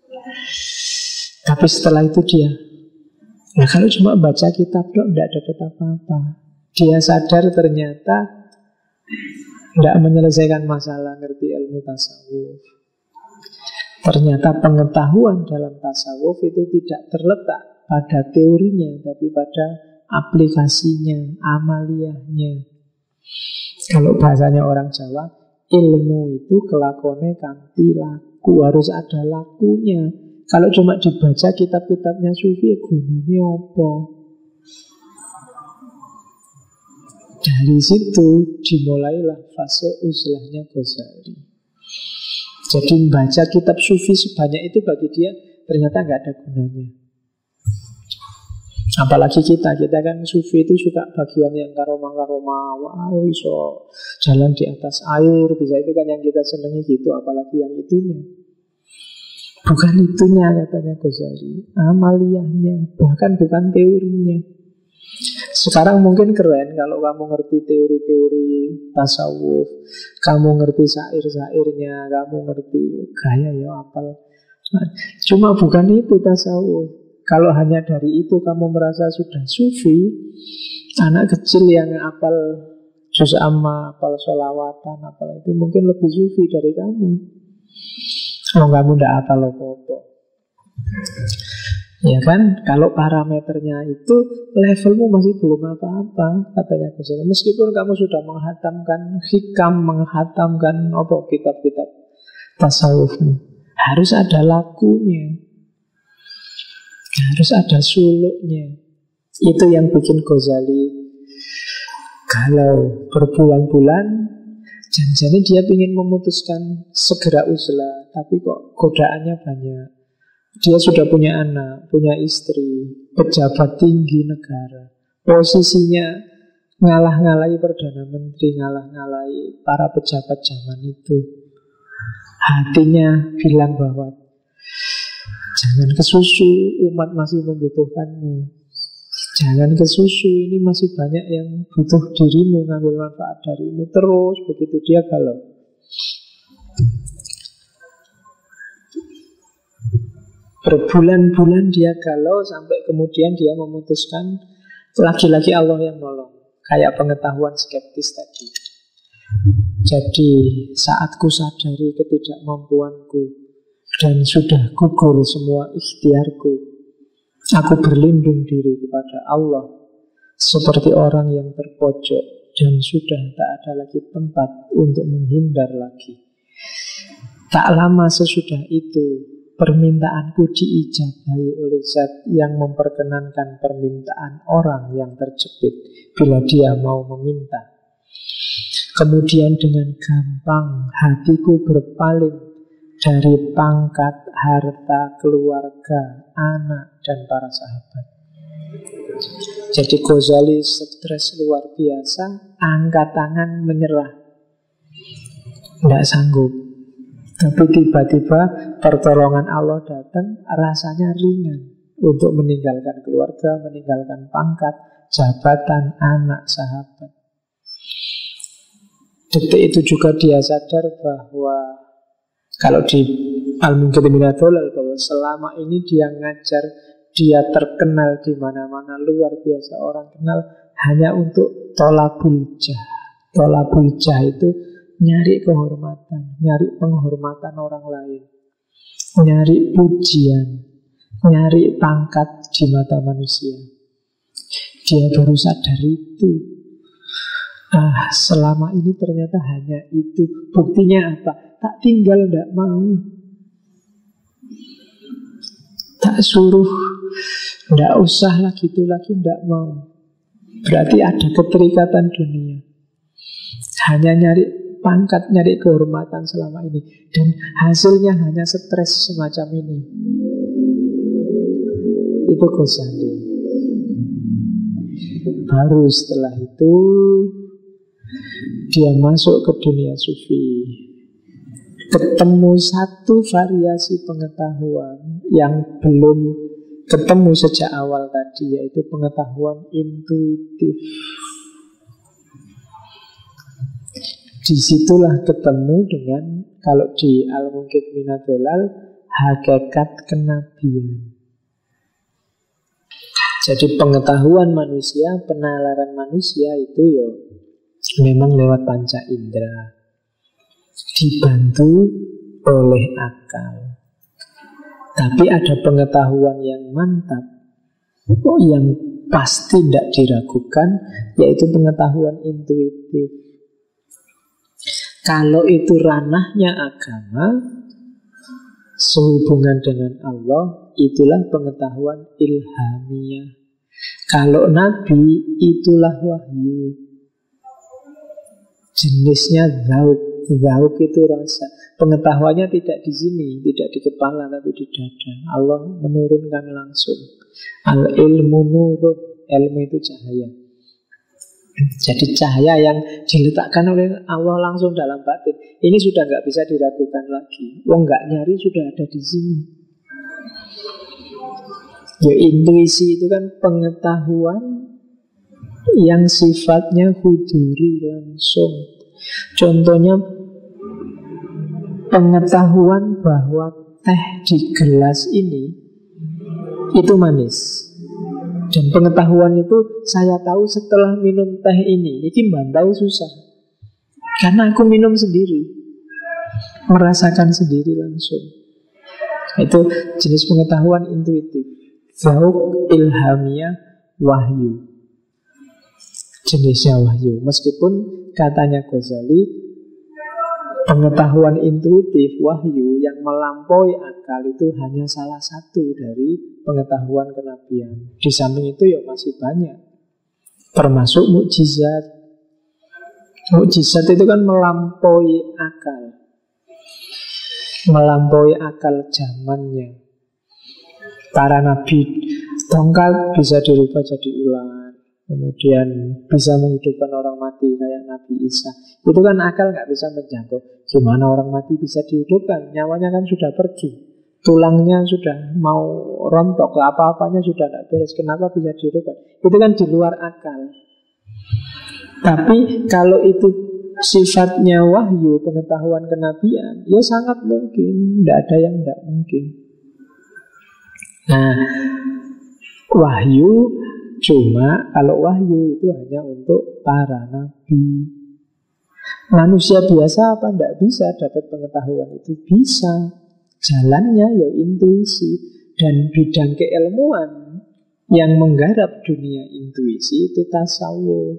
Tapi setelah itu dia, nah kalau cuma baca kitab dok, tidak dapat apa-apa. Dia sadar ternyata tidak menyelesaikan masalah, ngerti ilmu tasawuf. Ternyata pengetahuan dalam tasawuf itu tidak terletak pada teorinya, tapi pada aplikasinya, amaliyahnya. Kalau bahasanya orang Jawa, ilmu itu kelakone kanthi laku, harus ada lakunya. Kalau cuma dibaca kitab-kitabnya sufi, gunanya apa? Dari situ dimulailah fase uzlahnya Ghazali. Jadi membaca kitab sufi sebanyak itu bagi dia ternyata nggak ada gunanya. Apalagi kita kan sufi itu suka bagian yang karoma-karoma, wah iso jalan di atas air, bisa itu kan yang kita senangi gitu, apalagi yang itunya. Bukan itunya katanya Ghazali, amaliyahnya, bahkan bukan teorinya. Sekarang mungkin keren kalau kamu ngerti teori-teori tasawuf, kamu ngerti syair-syairnya, kamu ngerti gaya ya apal. Cuma bukan itu tasawuf. Kalau hanya dari itu kamu merasa sudah sufi, anak kecil yang apal juz amma, apal sholawatan, apal itu mungkin lebih sufi dari kamu. Kalau kamu tidak apal apa-apa. Ya kan, kalau parameternya itu levelmu masih belum apa-apa, katanya Ghazali. Meskipun kamu sudah menghatamkan hikam, menghatamkan kitab-kitab tasawufmu, harus ada lakunya, harus ada suluknya. Itu yang bikin Ghazali galau berbulan-bulan. Jangan-jangan dia ingin memutuskan segera uzlah, tapi kok godaannya banyak. Dia sudah punya anak, punya istri, pejabat tinggi negara. Posisinya ngalah-ngalahi Perdana Menteri, ngalah-ngalahi para pejabat zaman itu. Hatinya bilang bahwa jangan kesusu, umat masih membutuhkanmu. Jangan kesusu, ini masih banyak yang butuh dirimu, ngambil manfaat darimu. Terus begitu dia galau. Berbulan-bulan dia galau sampai kemudian dia memutuskan lagi-lagi Allah yang nolong. Kayak pengetahuan skeptis tadi. Jadi saat ku sadari ketidakmampuanku dan sudah gugur semua ikhtiarku, aku berlindung diri kepada Allah seperti orang yang terpojok dan sudah tak ada lagi tempat untuk menghindar lagi. Tak lama sesudah itu permintaanku diijabahi oleh zat yang memperkenankan permintaan orang yang terjepit bila dia mau meminta. Kemudian dengan gampang hatiku berpaling dari pangkat, harta, keluarga, anak, dan para sahabat. Jadi Ghazali stres luar biasa, angkat tangan menyerah, tidak sanggup. Tapi tiba-tiba pertolongan Allah datang, rasanya ringan untuk meninggalkan keluarga, meninggalkan pangkat, jabatan, anak, sahabat. Detik itu juga dia sadar bahwa kalau di Al-Munqidh Minadh Dhalal, bahwa selama ini dia ngajar, dia terkenal di mana-mana, luar biasa orang kenal, hanya untuk tolabul jah. Tolabul jah itu nyari kehormatan, nyari penghormatan orang lain, nyari pujian, nyari pangkat di mata manusia. Dia baru sadar itu. Selama ini ternyata hanya itu. Buktinya apa? Tak tinggal, tidak mau. Tak suruh, tidak usah lagi itu lagi, tidak mau. Berarti ada keterikatan dunia. Hanya nyari pangkat, nyari kehormatan selama ini. Dan hasilnya hanya stres semacam ini. Itu Ghazali. Baru setelah itu dia masuk ke dunia sufi, ketemu satu variasi pengetahuan yang belum ketemu sejak awal tadi, yaitu pengetahuan intuitif. Disitulah ketemu dengan, kalau di Al-Munqidh Minadolal, hakikat kenabian. Jadi pengetahuan manusia, penalaran manusia itu ya memang lewat panca indera, dibantu oleh akal. Tapi ada pengetahuan yang mantap, yang pasti tidak diragukan, yaitu pengetahuan intuitif. Kalau itu ranahnya agama, sehubungan dengan Allah, itulah pengetahuan ilhamiah. Kalau Nabi, itulah wahyu. Jenisnya zauk. Zauk itu rasa. Pengetahuannya tidak di sini, tidak di kepala, tapi di dada. Allah menurunkan langsung. Al-ilmu nurun. Ilmu itu cahaya. Jadi cahaya yang diletakkan oleh Allah langsung dalam batin. Ini sudah nggak bisa diragukan lagi. Wong nggak nyari, sudah ada di sini. Ya, intuisi itu kan pengetahuan yang sifatnya huduri langsung. Contohnya pengetahuan bahwa teh di gelas ini itu manis. Dan pengetahuan itu saya tahu setelah minum teh ini bantai susah. Karena aku minum sendiri, merasakan sendiri langsung. Itu jenis pengetahuan intuitif. Zauk, ilhamiah, wahyu. Jenisnya wahyu. Meskipun katanya Ghazali, pengetahuan intuitif, wahyu yang melampaui akal itu hanya salah satu dari pengetahuan kenabian. Di samping itu ya masih banyak, termasuk mukjizat. Mukjizat itu kan melampaui akal, melampaui akal zamannya. Para nabi, tongkat bisa dirubah jadi ular, kemudian bisa menghidupkan orang mati kayak Nabi Isa. Itu kan akal nggak bisa menjangkau. Gimana orang mati bisa dihidupkan? Nyawanya kan sudah pergi, tulangnya sudah mau rontok, apa-apanya sudah tidak beres. Kenapa bisa dihidupkan? Itu kan di luar akal. Tapi kalau itu sifatnya wahyu, pengetahuan kenabian, ya sangat mungkin. Tidak ada yang tidak mungkin. Nah, wahyu cuma kalau wahyu itu hanya untuk para nabi. Manusia biasa apa tidak bisa dapat pengetahuan itu? Bisa. Jalannya ya intuisi. Dan bidang keilmuan yang menggarap dunia intuisi itu tasawuf.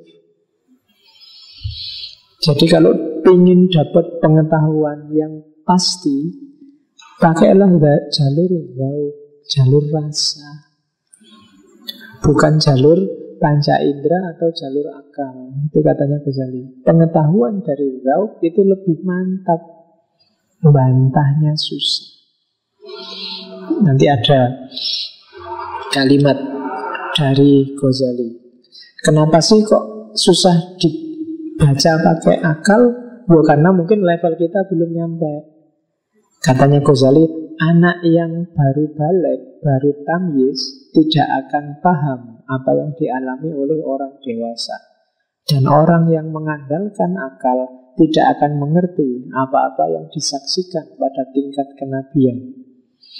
Jadi kalau ingin dapat pengetahuan yang pasti, pakailah jalur zauk, jalur rasa. Bukan jalur panca indera atau jalur akal. Itu katanya Ghazali. Pengetahuan dari zauk itu lebih mantap, bantahnya susah. Nanti ada kalimat dari Ghazali. Kenapa sih kok susah dibaca pakai akal? Ya karena mungkin level kita belum nyampe. Katanya Ghazali, anak yang baru balik, baru tamyiz, tidak akan paham apa yang dialami oleh orang dewasa. Dan orang yang mengandalkan akal tidak akan mengerti apa-apa yang disaksikan pada tingkat kenabian.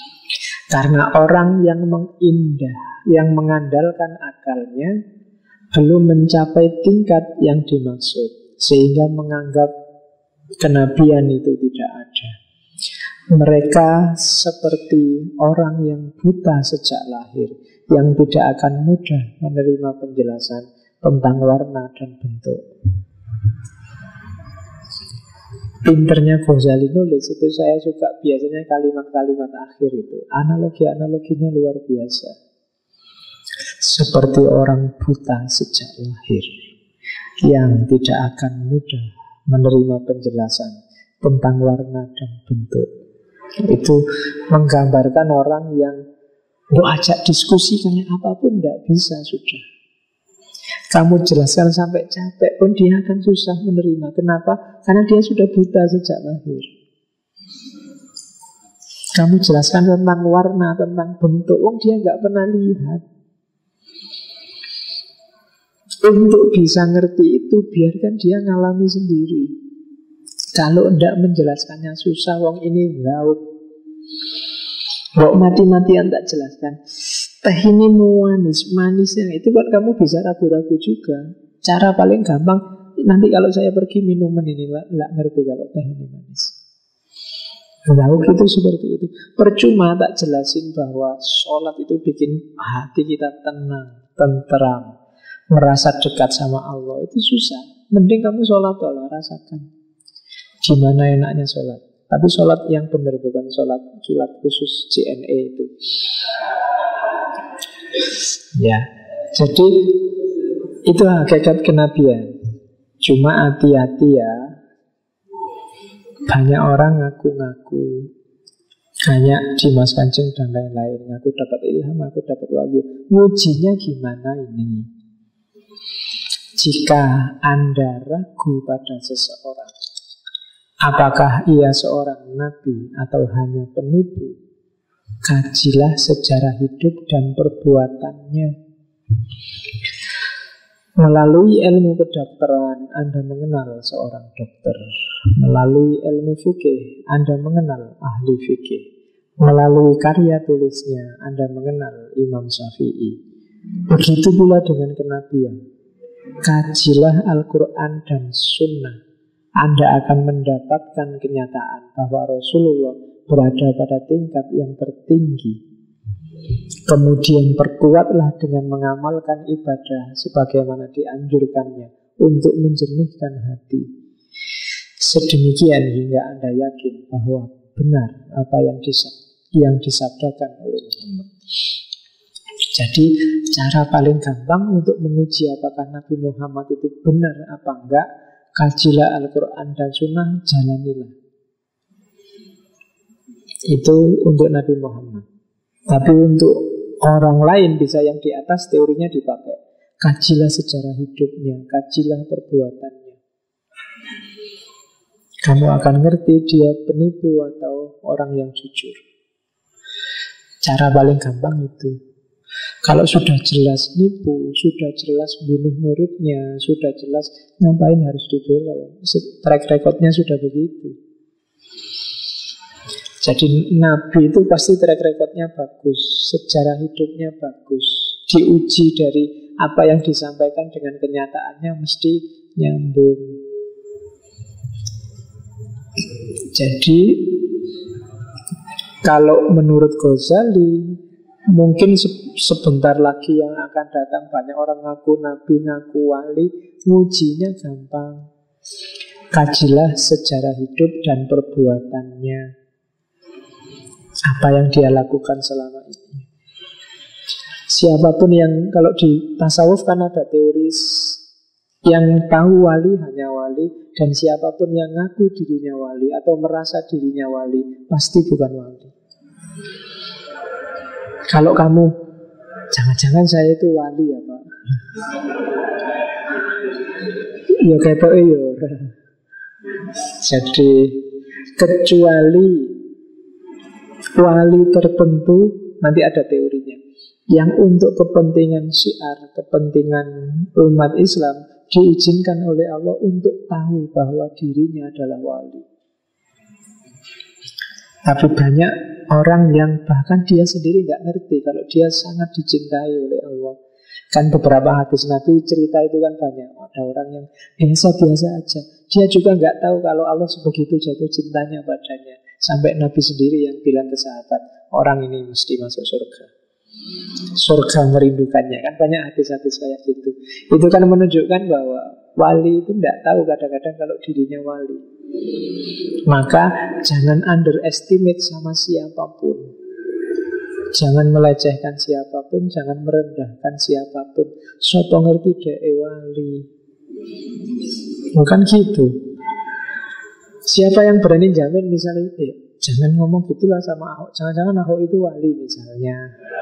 Karena orang yang mengindah, yang mengandalkan akalnya, belum mencapai tingkat yang dimaksud, sehingga menganggap kenabian itu tidak ada. Mereka seperti orang yang buta sejak lahir, yang tidak akan mudah menerima penjelasan tentang warna dan bentuk. Pinternya Ghazali nulis itu, saya suka biasanya kalimat-kalimat akhir itu. Analogi-analoginya luar biasa. Seperti orang buta sejak lahir, yang tidak akan mudah menerima penjelasan tentang warna dan bentuk. Itu menggambarkan orang yang mau ajak diskusi kayak apapun tidak bisa sudah. Kamu jelaskan sampai capek pun dia akan susah menerima. Kenapa? Karena dia sudah buta sejak lahir. Kamu jelaskan tentang warna, tentang bentuk, dia nggak pernah lihat. Untuk bisa ngerti itu, biarkan dia ngalami sendiri. Kalau tidak menjelaskannya susah, ini laut. Mati-matian tak jelaskan. Teh ini manisnya itu kan kamu bisa ragu-ragu juga. Cara paling gampang, nanti kalau saya pergi minuman ini nggak ngerti kalau teh ini manis. Lauk itu seperti itu. Percuma tak jelasin bahwa sholat itu bikin hati kita tenang, tenteram, merasa dekat sama Allah. Itu susah. Mending kamu sholat Allah, rasakan gimana enaknya sholat. Tapi sholat yang benar, bukan sholat kilat khusus JNE itu. Ya, jadi itu hakikat kenabian. Cuma hati-hati ya. Banyak orang ngaku-ngaku, kayak Dimas Kanjeng dan lain-lain, ngaku dapat ilham, ngaku dapat wahyu. Ngujinya gimana ini? Jika Anda ragu pada seseorang, apakah ia seorang nabi atau hanya penipu, kajilah sejarah hidup dan perbuatannya. Melalui ilmu kedokteran, Anda mengenal seorang dokter. Melalui ilmu fikih, Anda mengenal ahli fikih. Melalui karya tulisnya, Anda mengenal Imam Syafi'i. Begitu pula dengan kenabian. Kajilah Al-Quran dan Sunnah. Anda akan mendapatkan kenyataan bahwa Rasulullah berada pada tingkat yang tertinggi. Kemudian perkuatlah dengan mengamalkan ibadah sebagaimana dianjurkannya untuk menjernihkan hati. Sedemikian hingga Anda yakin bahwa benar apa yang disabdakan oleh Muhammad. Jadi cara paling gampang untuk menguji apakah Nabi Muhammad itu benar apa enggak, kajilah Al-Quran dan Sunnah, jalanilah. Itu untuk Nabi Muhammad. Tapi untuk orang lain bisa yang di atas, teorinya dipakai. Kajilah sejarah hidupnya, kajilah perbuatannya. Kamu akan ngerti dia penipu atau orang yang jujur. Cara paling gampang itu. Kalau sudah jelas nipu, sudah jelas bunuh muridnya, sudah jelas, ngapain harus dibela? Track recordnya sudah begitu. Jadi Nabi itu pasti track recordnya bagus, sejarah hidupnya bagus, diuji dari apa yang disampaikan dengan kenyataannya mesti nyambung. Jadi kalau menurut Ghazali, mungkin sebentar lagi yang akan datang banyak orang ngaku Nabi, ngaku wali, ngujinya gampang. Kajilah sejarah hidup dan perbuatannya. Apa yang dia lakukan selama ini. Siapapun yang, kalau di tasawuf kan ada teori yang tahu wali hanya wali, dan siapapun yang ngaku dirinya wali atau merasa dirinya wali pasti bukan wali. Kalau kamu, jangan-jangan saya itu wali ya Pak, ya ketok ya. Jadi kecuali wali tertentu, nanti ada teorinya, yang untuk kepentingan syiar, kepentingan umat Islam, diizinkan oleh Allah untuk tahu bahwa dirinya adalah wali. Tapi banyak orang yang bahkan dia sendiri nggak ngerti kalau dia sangat dicintai oleh Allah. Kan beberapa hadis Nabi cerita itu kan banyak. Ada orang yang biasa-biasa aja, dia juga nggak tahu kalau Allah sebegitu jatuh cintanya padanya. Sampai Nabi sendiri yang bilang ke sahabat, orang ini mesti masuk surga. Surga merindukannya. Kan banyak hadis-hadis kayak gitu. Itu kan menunjukkan bahwa wali itu tidak tahu kadang-kadang kalau dirinya wali. Maka jangan underestimate sama siapapun. Jangan melecehkan siapapun, jangan merendahkan siapapun. Sopo ngerti dek wali. Bukan gitu. Siapa yang berani jamin misalnya, jangan ngomong gitulah sama Ahok. Jangan-jangan Ahok itu wali misalnya.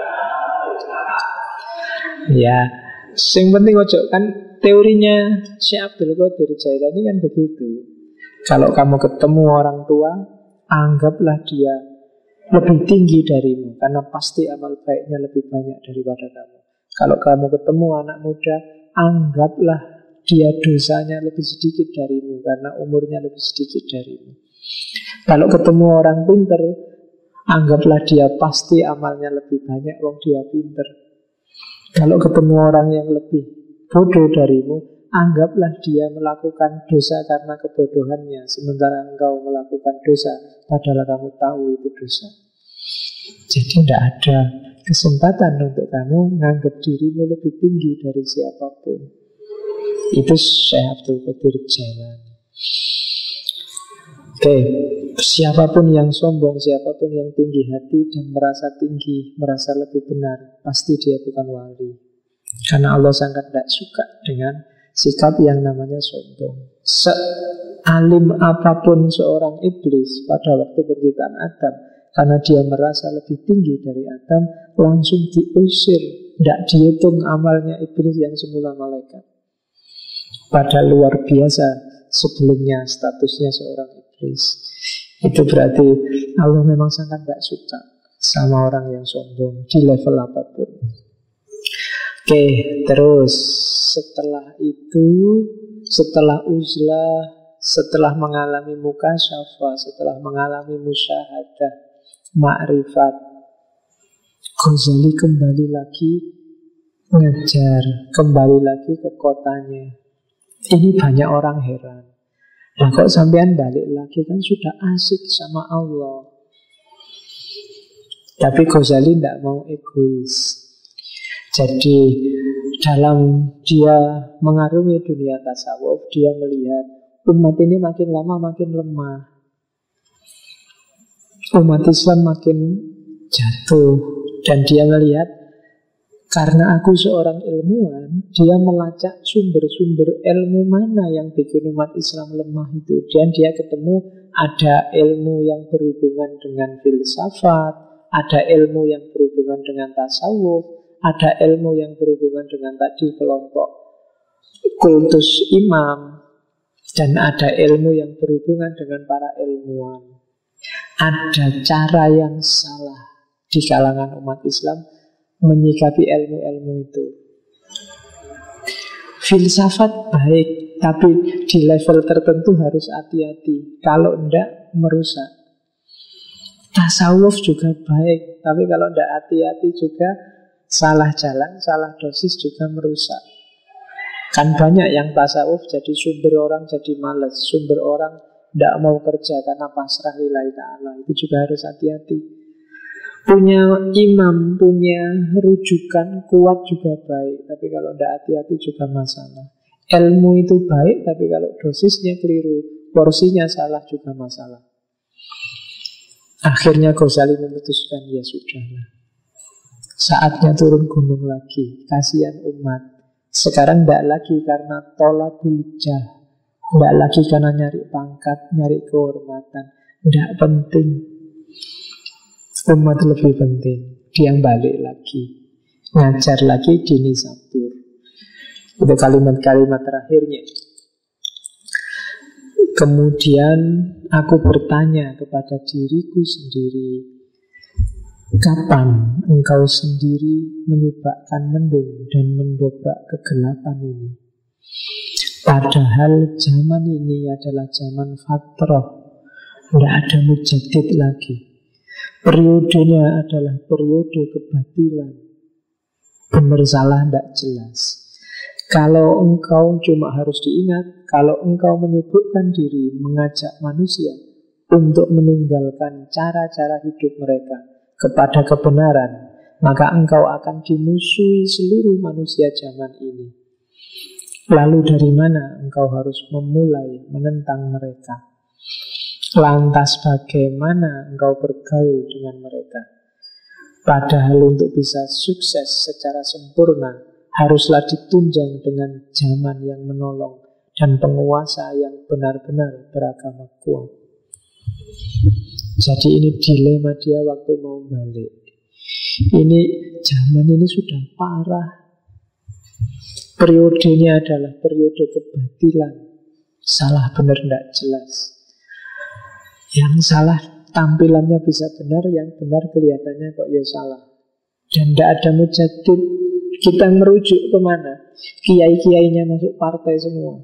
Ya, yang penting ojo kan teorinya Syekh Abdul Qadir Jailani kan begitu. Kalau kamu ketemu orang tua, anggaplah dia lebih tinggi darimu, karena pasti amal baiknya lebih banyak daripada kamu. Kalau kamu ketemu anak muda, anggaplah dia dosanya lebih sedikit darimu, karena umurnya lebih sedikit darimu. Kalau ketemu orang pinter, anggaplah dia pasti amalnya lebih banyak, wong dia pinter. Kalau ketemu orang yang lebih bodoh darimu, anggaplah dia melakukan dosa karena kebodohannya, sementara engkau melakukan dosa padahal kamu tahu itu dosa. Jadi tidak ada kesempatan untuk kamu menganggap dirimu lebih tinggi dari siapapun. Itu Syekh Abdul Qadir Jailani. Oke, siapapun yang sombong, siapapun yang tinggi hati dan merasa tinggi, merasa lebih benar, pasti dia bukan wali. Karena Allah sangat tidak suka dengan sikap yang namanya sombong. Sealim apapun seorang iblis pada waktu penciptaan Adam, karena dia merasa lebih tinggi dari Adam, langsung diusir. Tidak dihitung amalnya iblis yang semula malaikat. Pada luar biasa sebelumnya statusnya seorang iblis. Itu berarti Allah memang sangat tidak suka sama orang yang sombong di level apapun. Oke, terus setelah itu, setelah uzlah, setelah mengalami mukasyafa, setelah mengalami musyahadah, ma'rifat, Ghazali kembali lagi ngajar, kembali lagi ke kotanya. Ini banyak orang heran. Nah kok sampean balik lagi, kan sudah asik sama Allah. Tapi Ghazali tidak mau egois. Jadi dalam dia mengarungi dunia tasawuf, dia melihat umat ini makin lama makin lemah. Umat Islam makin jatuh. Dan dia melihat, karena aku seorang ilmuwan, dia melacak sumber-sumber ilmu mana yang bikin umat Islam lemah itu. Dan dia ketemu ada ilmu yang berhubungan dengan filsafat, ada ilmu yang berhubungan dengan tasawuf, ada ilmu yang berhubungan dengan tadi kelompok kultus imam, dan ada ilmu yang berhubungan dengan para ilmuwan. Ada cara yang salah di kalangan umat Islam menyikapi ilmu-ilmu itu. Filsafat baik, tapi di level tertentu harus hati-hati. Kalau tidak, merusak. Tasawuf juga baik, tapi kalau tidak hati-hati juga salah jalan, salah dosis juga merusak. Kan banyak yang tasawuf jadi sumber orang jadi malas, sumber orang tidak mau kerja karena pasrah lillahi ta'ala. Itu juga harus hati-hati. Punya imam, punya rujukan kuat juga baik, tapi kalau tidak hati-hati juga masalah. Ilmu itu baik, tapi kalau dosisnya keliru, porsinya salah juga masalah. Akhirnya Ghazali memutuskan, ya sudahlah, saatnya turun gunung lagi. Kasihan umat. Sekarang tidak lagi karena tolabul jah, tidak lagi karena nyari pangkat, nyari kehormatan. Tidak penting. Umat lebih penting. Dia balik lagi, ngajar lagi di Nisabur. Itu kalimat-kalimat terakhirnya. Kemudian aku bertanya kepada diriku sendiri, kapan engkau sendiri menyibakkan mendung dan mendobrak kegelapan ini? Padahal zaman ini adalah zaman fatrah, tidak ada mujaddid lagi. Periodenya adalah periode kebatilan. Benar salah tidak jelas. Kalau engkau cuma harus diingat, kalau engkau menyibukkan diri mengajak manusia untuk meninggalkan cara-cara hidup mereka kepada kebenaran, maka engkau akan dimusuhi seluruh manusia zaman ini. Lalu dari mana engkau harus memulai menentang mereka? Lantas bagaimana engkau bergaul dengan mereka? Padahal untuk bisa sukses secara sempurna haruslah ditunjang dengan zaman yang menolong dan penguasa yang benar-benar beragama kuat. Jadi ini dilema dia waktu mau balik. Ini zaman ini sudah parah. Periodenya adalah periode kebatilan. Salah benar tidak jelas. Yang salah tampilannya bisa benar, yang benar kelihatannya kok ya salah. Dan tidak ada mujadid. Kita merujuk kemana? Kiai-kiainya masuk partai semua.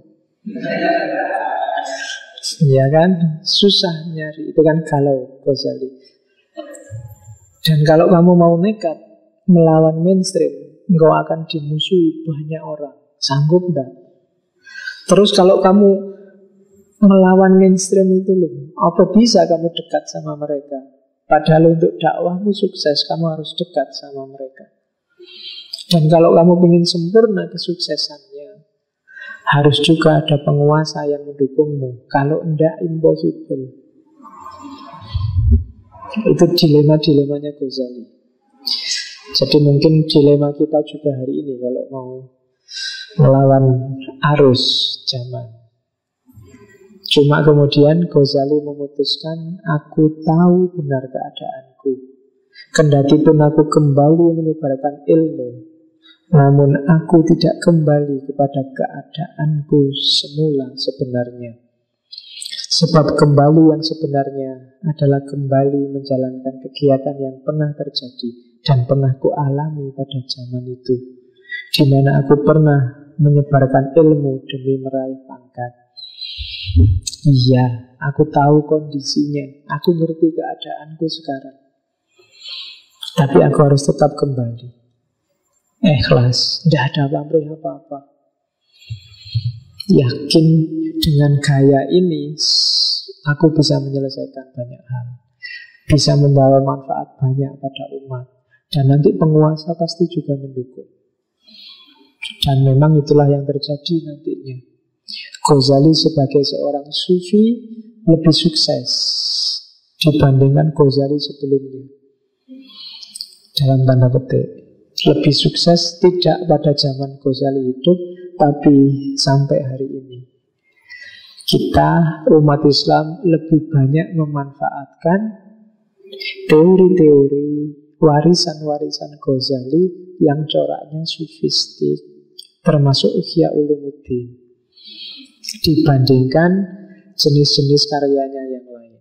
Ya kan? Susah nyari. Itu kan galau Ghazali. Dan kalau kamu mau nekat melawan mainstream, engkau akan dimusuhi banyak orang. Sanggup enggak? Terus kalau kamu melawan mainstream itu loh, apa bisa kamu dekat sama mereka? Padahal untuk dakwahmu sukses, kamu harus dekat sama mereka. Dan kalau kamu ingin sempurna kesuksesannya, harus juga ada penguasa yang mendukungmu. Kalau enggak, impossible. Itu dilema-dilemanya Ghazali. Jadi mungkin dilema kita juga hari ini kalau mau melawan arus zaman. Cuma kemudian Ghazali memutuskan, aku tahu benar keadaanku. Kendati pun aku kembali menyebarkan ilmu, namun aku tidak kembali kepada keadaanku semula sebenarnya. Sebab kembali yang sebenarnya adalah kembali menjalankan kegiatan yang pernah terjadi dan pernah kualami pada zaman itu, di mana aku pernah menyebarkan ilmu demi meraih pangkat. Iya, aku tahu kondisinya, aku ngerti keadaanku sekarang. Tapi aku harus tetap kembali. Ikhlas, tidak ada pamrih apa-apa. Yakin dengan gaya ini aku bisa menyelesaikan banyak hal, bisa membawa manfaat banyak pada umat, dan nanti penguasa pasti juga mendukung. Dan memang itulah yang terjadi nantinya. Ghazali sebagai seorang sufi lebih sukses dibandingkan Ghazali sebelumnya. Dalam tanda petik, lebih sukses tidak pada zaman Ghazali hidup, tapi sampai hari ini. Kita, umat Islam, lebih banyak memanfaatkan teori-teori warisan-warisan Ghazali yang coraknya sufistik, termasuk Ihya Ulumuddin, dibandingkan jenis-jenis karyanya yang lain.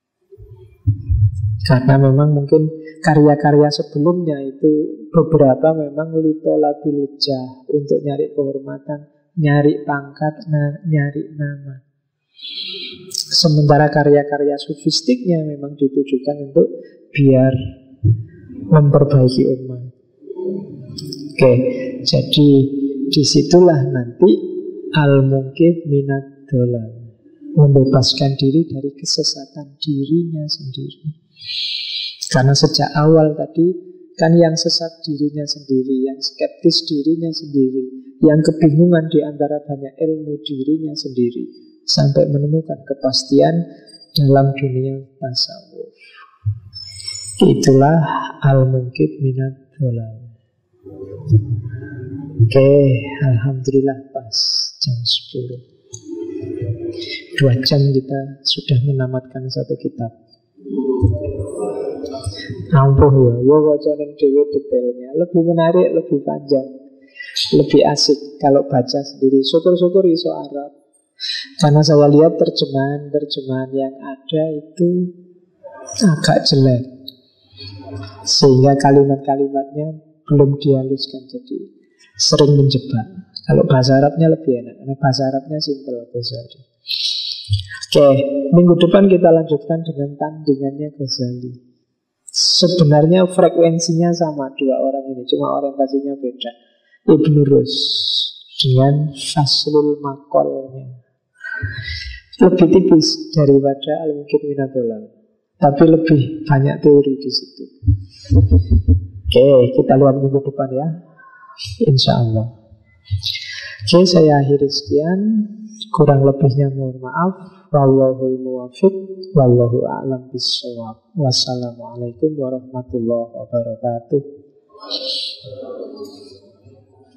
Karena memang mungkin karya-karya sebelumnya itu beberapa memang litolabilujah, untuk nyari kehormatan, nyari pangkat, nyari nama. Sementara karya-karya sufistiknya memang ditujukan untuk biar memperbaiki umat. Oke, jadi disitulah nanti al-munqidh minad dhalal, membebaskan diri dari kesesatan dirinya sendiri. Karena sejak awal tadi kan yang sesat dirinya sendiri, yang skeptis dirinya sendiri, yang kebingungan di antara banyak ilmu dirinya sendiri, sampai menemukan kepastian dalam dunia tasawuf. Itulah al-munqidh minad dhalal. Oke, alhamdulillah pas jam 10. 2 jam kita sudah menamatkan satu kitab. Ampuh ya, wacanan dewe detailnya lebih menarik, lebih panjang, lebih asik kalau baca sendiri. Syukur-syukur iso Arab. Karena saya lihat terjemahan yang ada itu agak jelek, sehingga kalimat-kalimatnya belum dihaluskan, jadi sering menjebak. Kalau bahasa Arabnya lebih enak, karena bahasa Arabnya simple. Oke, minggu depan kita lanjutkan dengan tandingannya Ghazali. Sebenarnya frekuensinya sama dua orang ini, cuma orientasinya beda. Ibnu Rus dengan Faslul Makolnya lebih tipis daripada Al-Mungkit Minadolal, tapi lebih banyak teori di situ. Oke, kita lihat minggu depan ya, insya Allah. Oke, saya akhiri sekian. Kurang lebihnya mohon maaf. Wallahul muwaffiq, wallahu a'lam bissawab. Wassalamualaikum warahmatullahi wabarakatuh.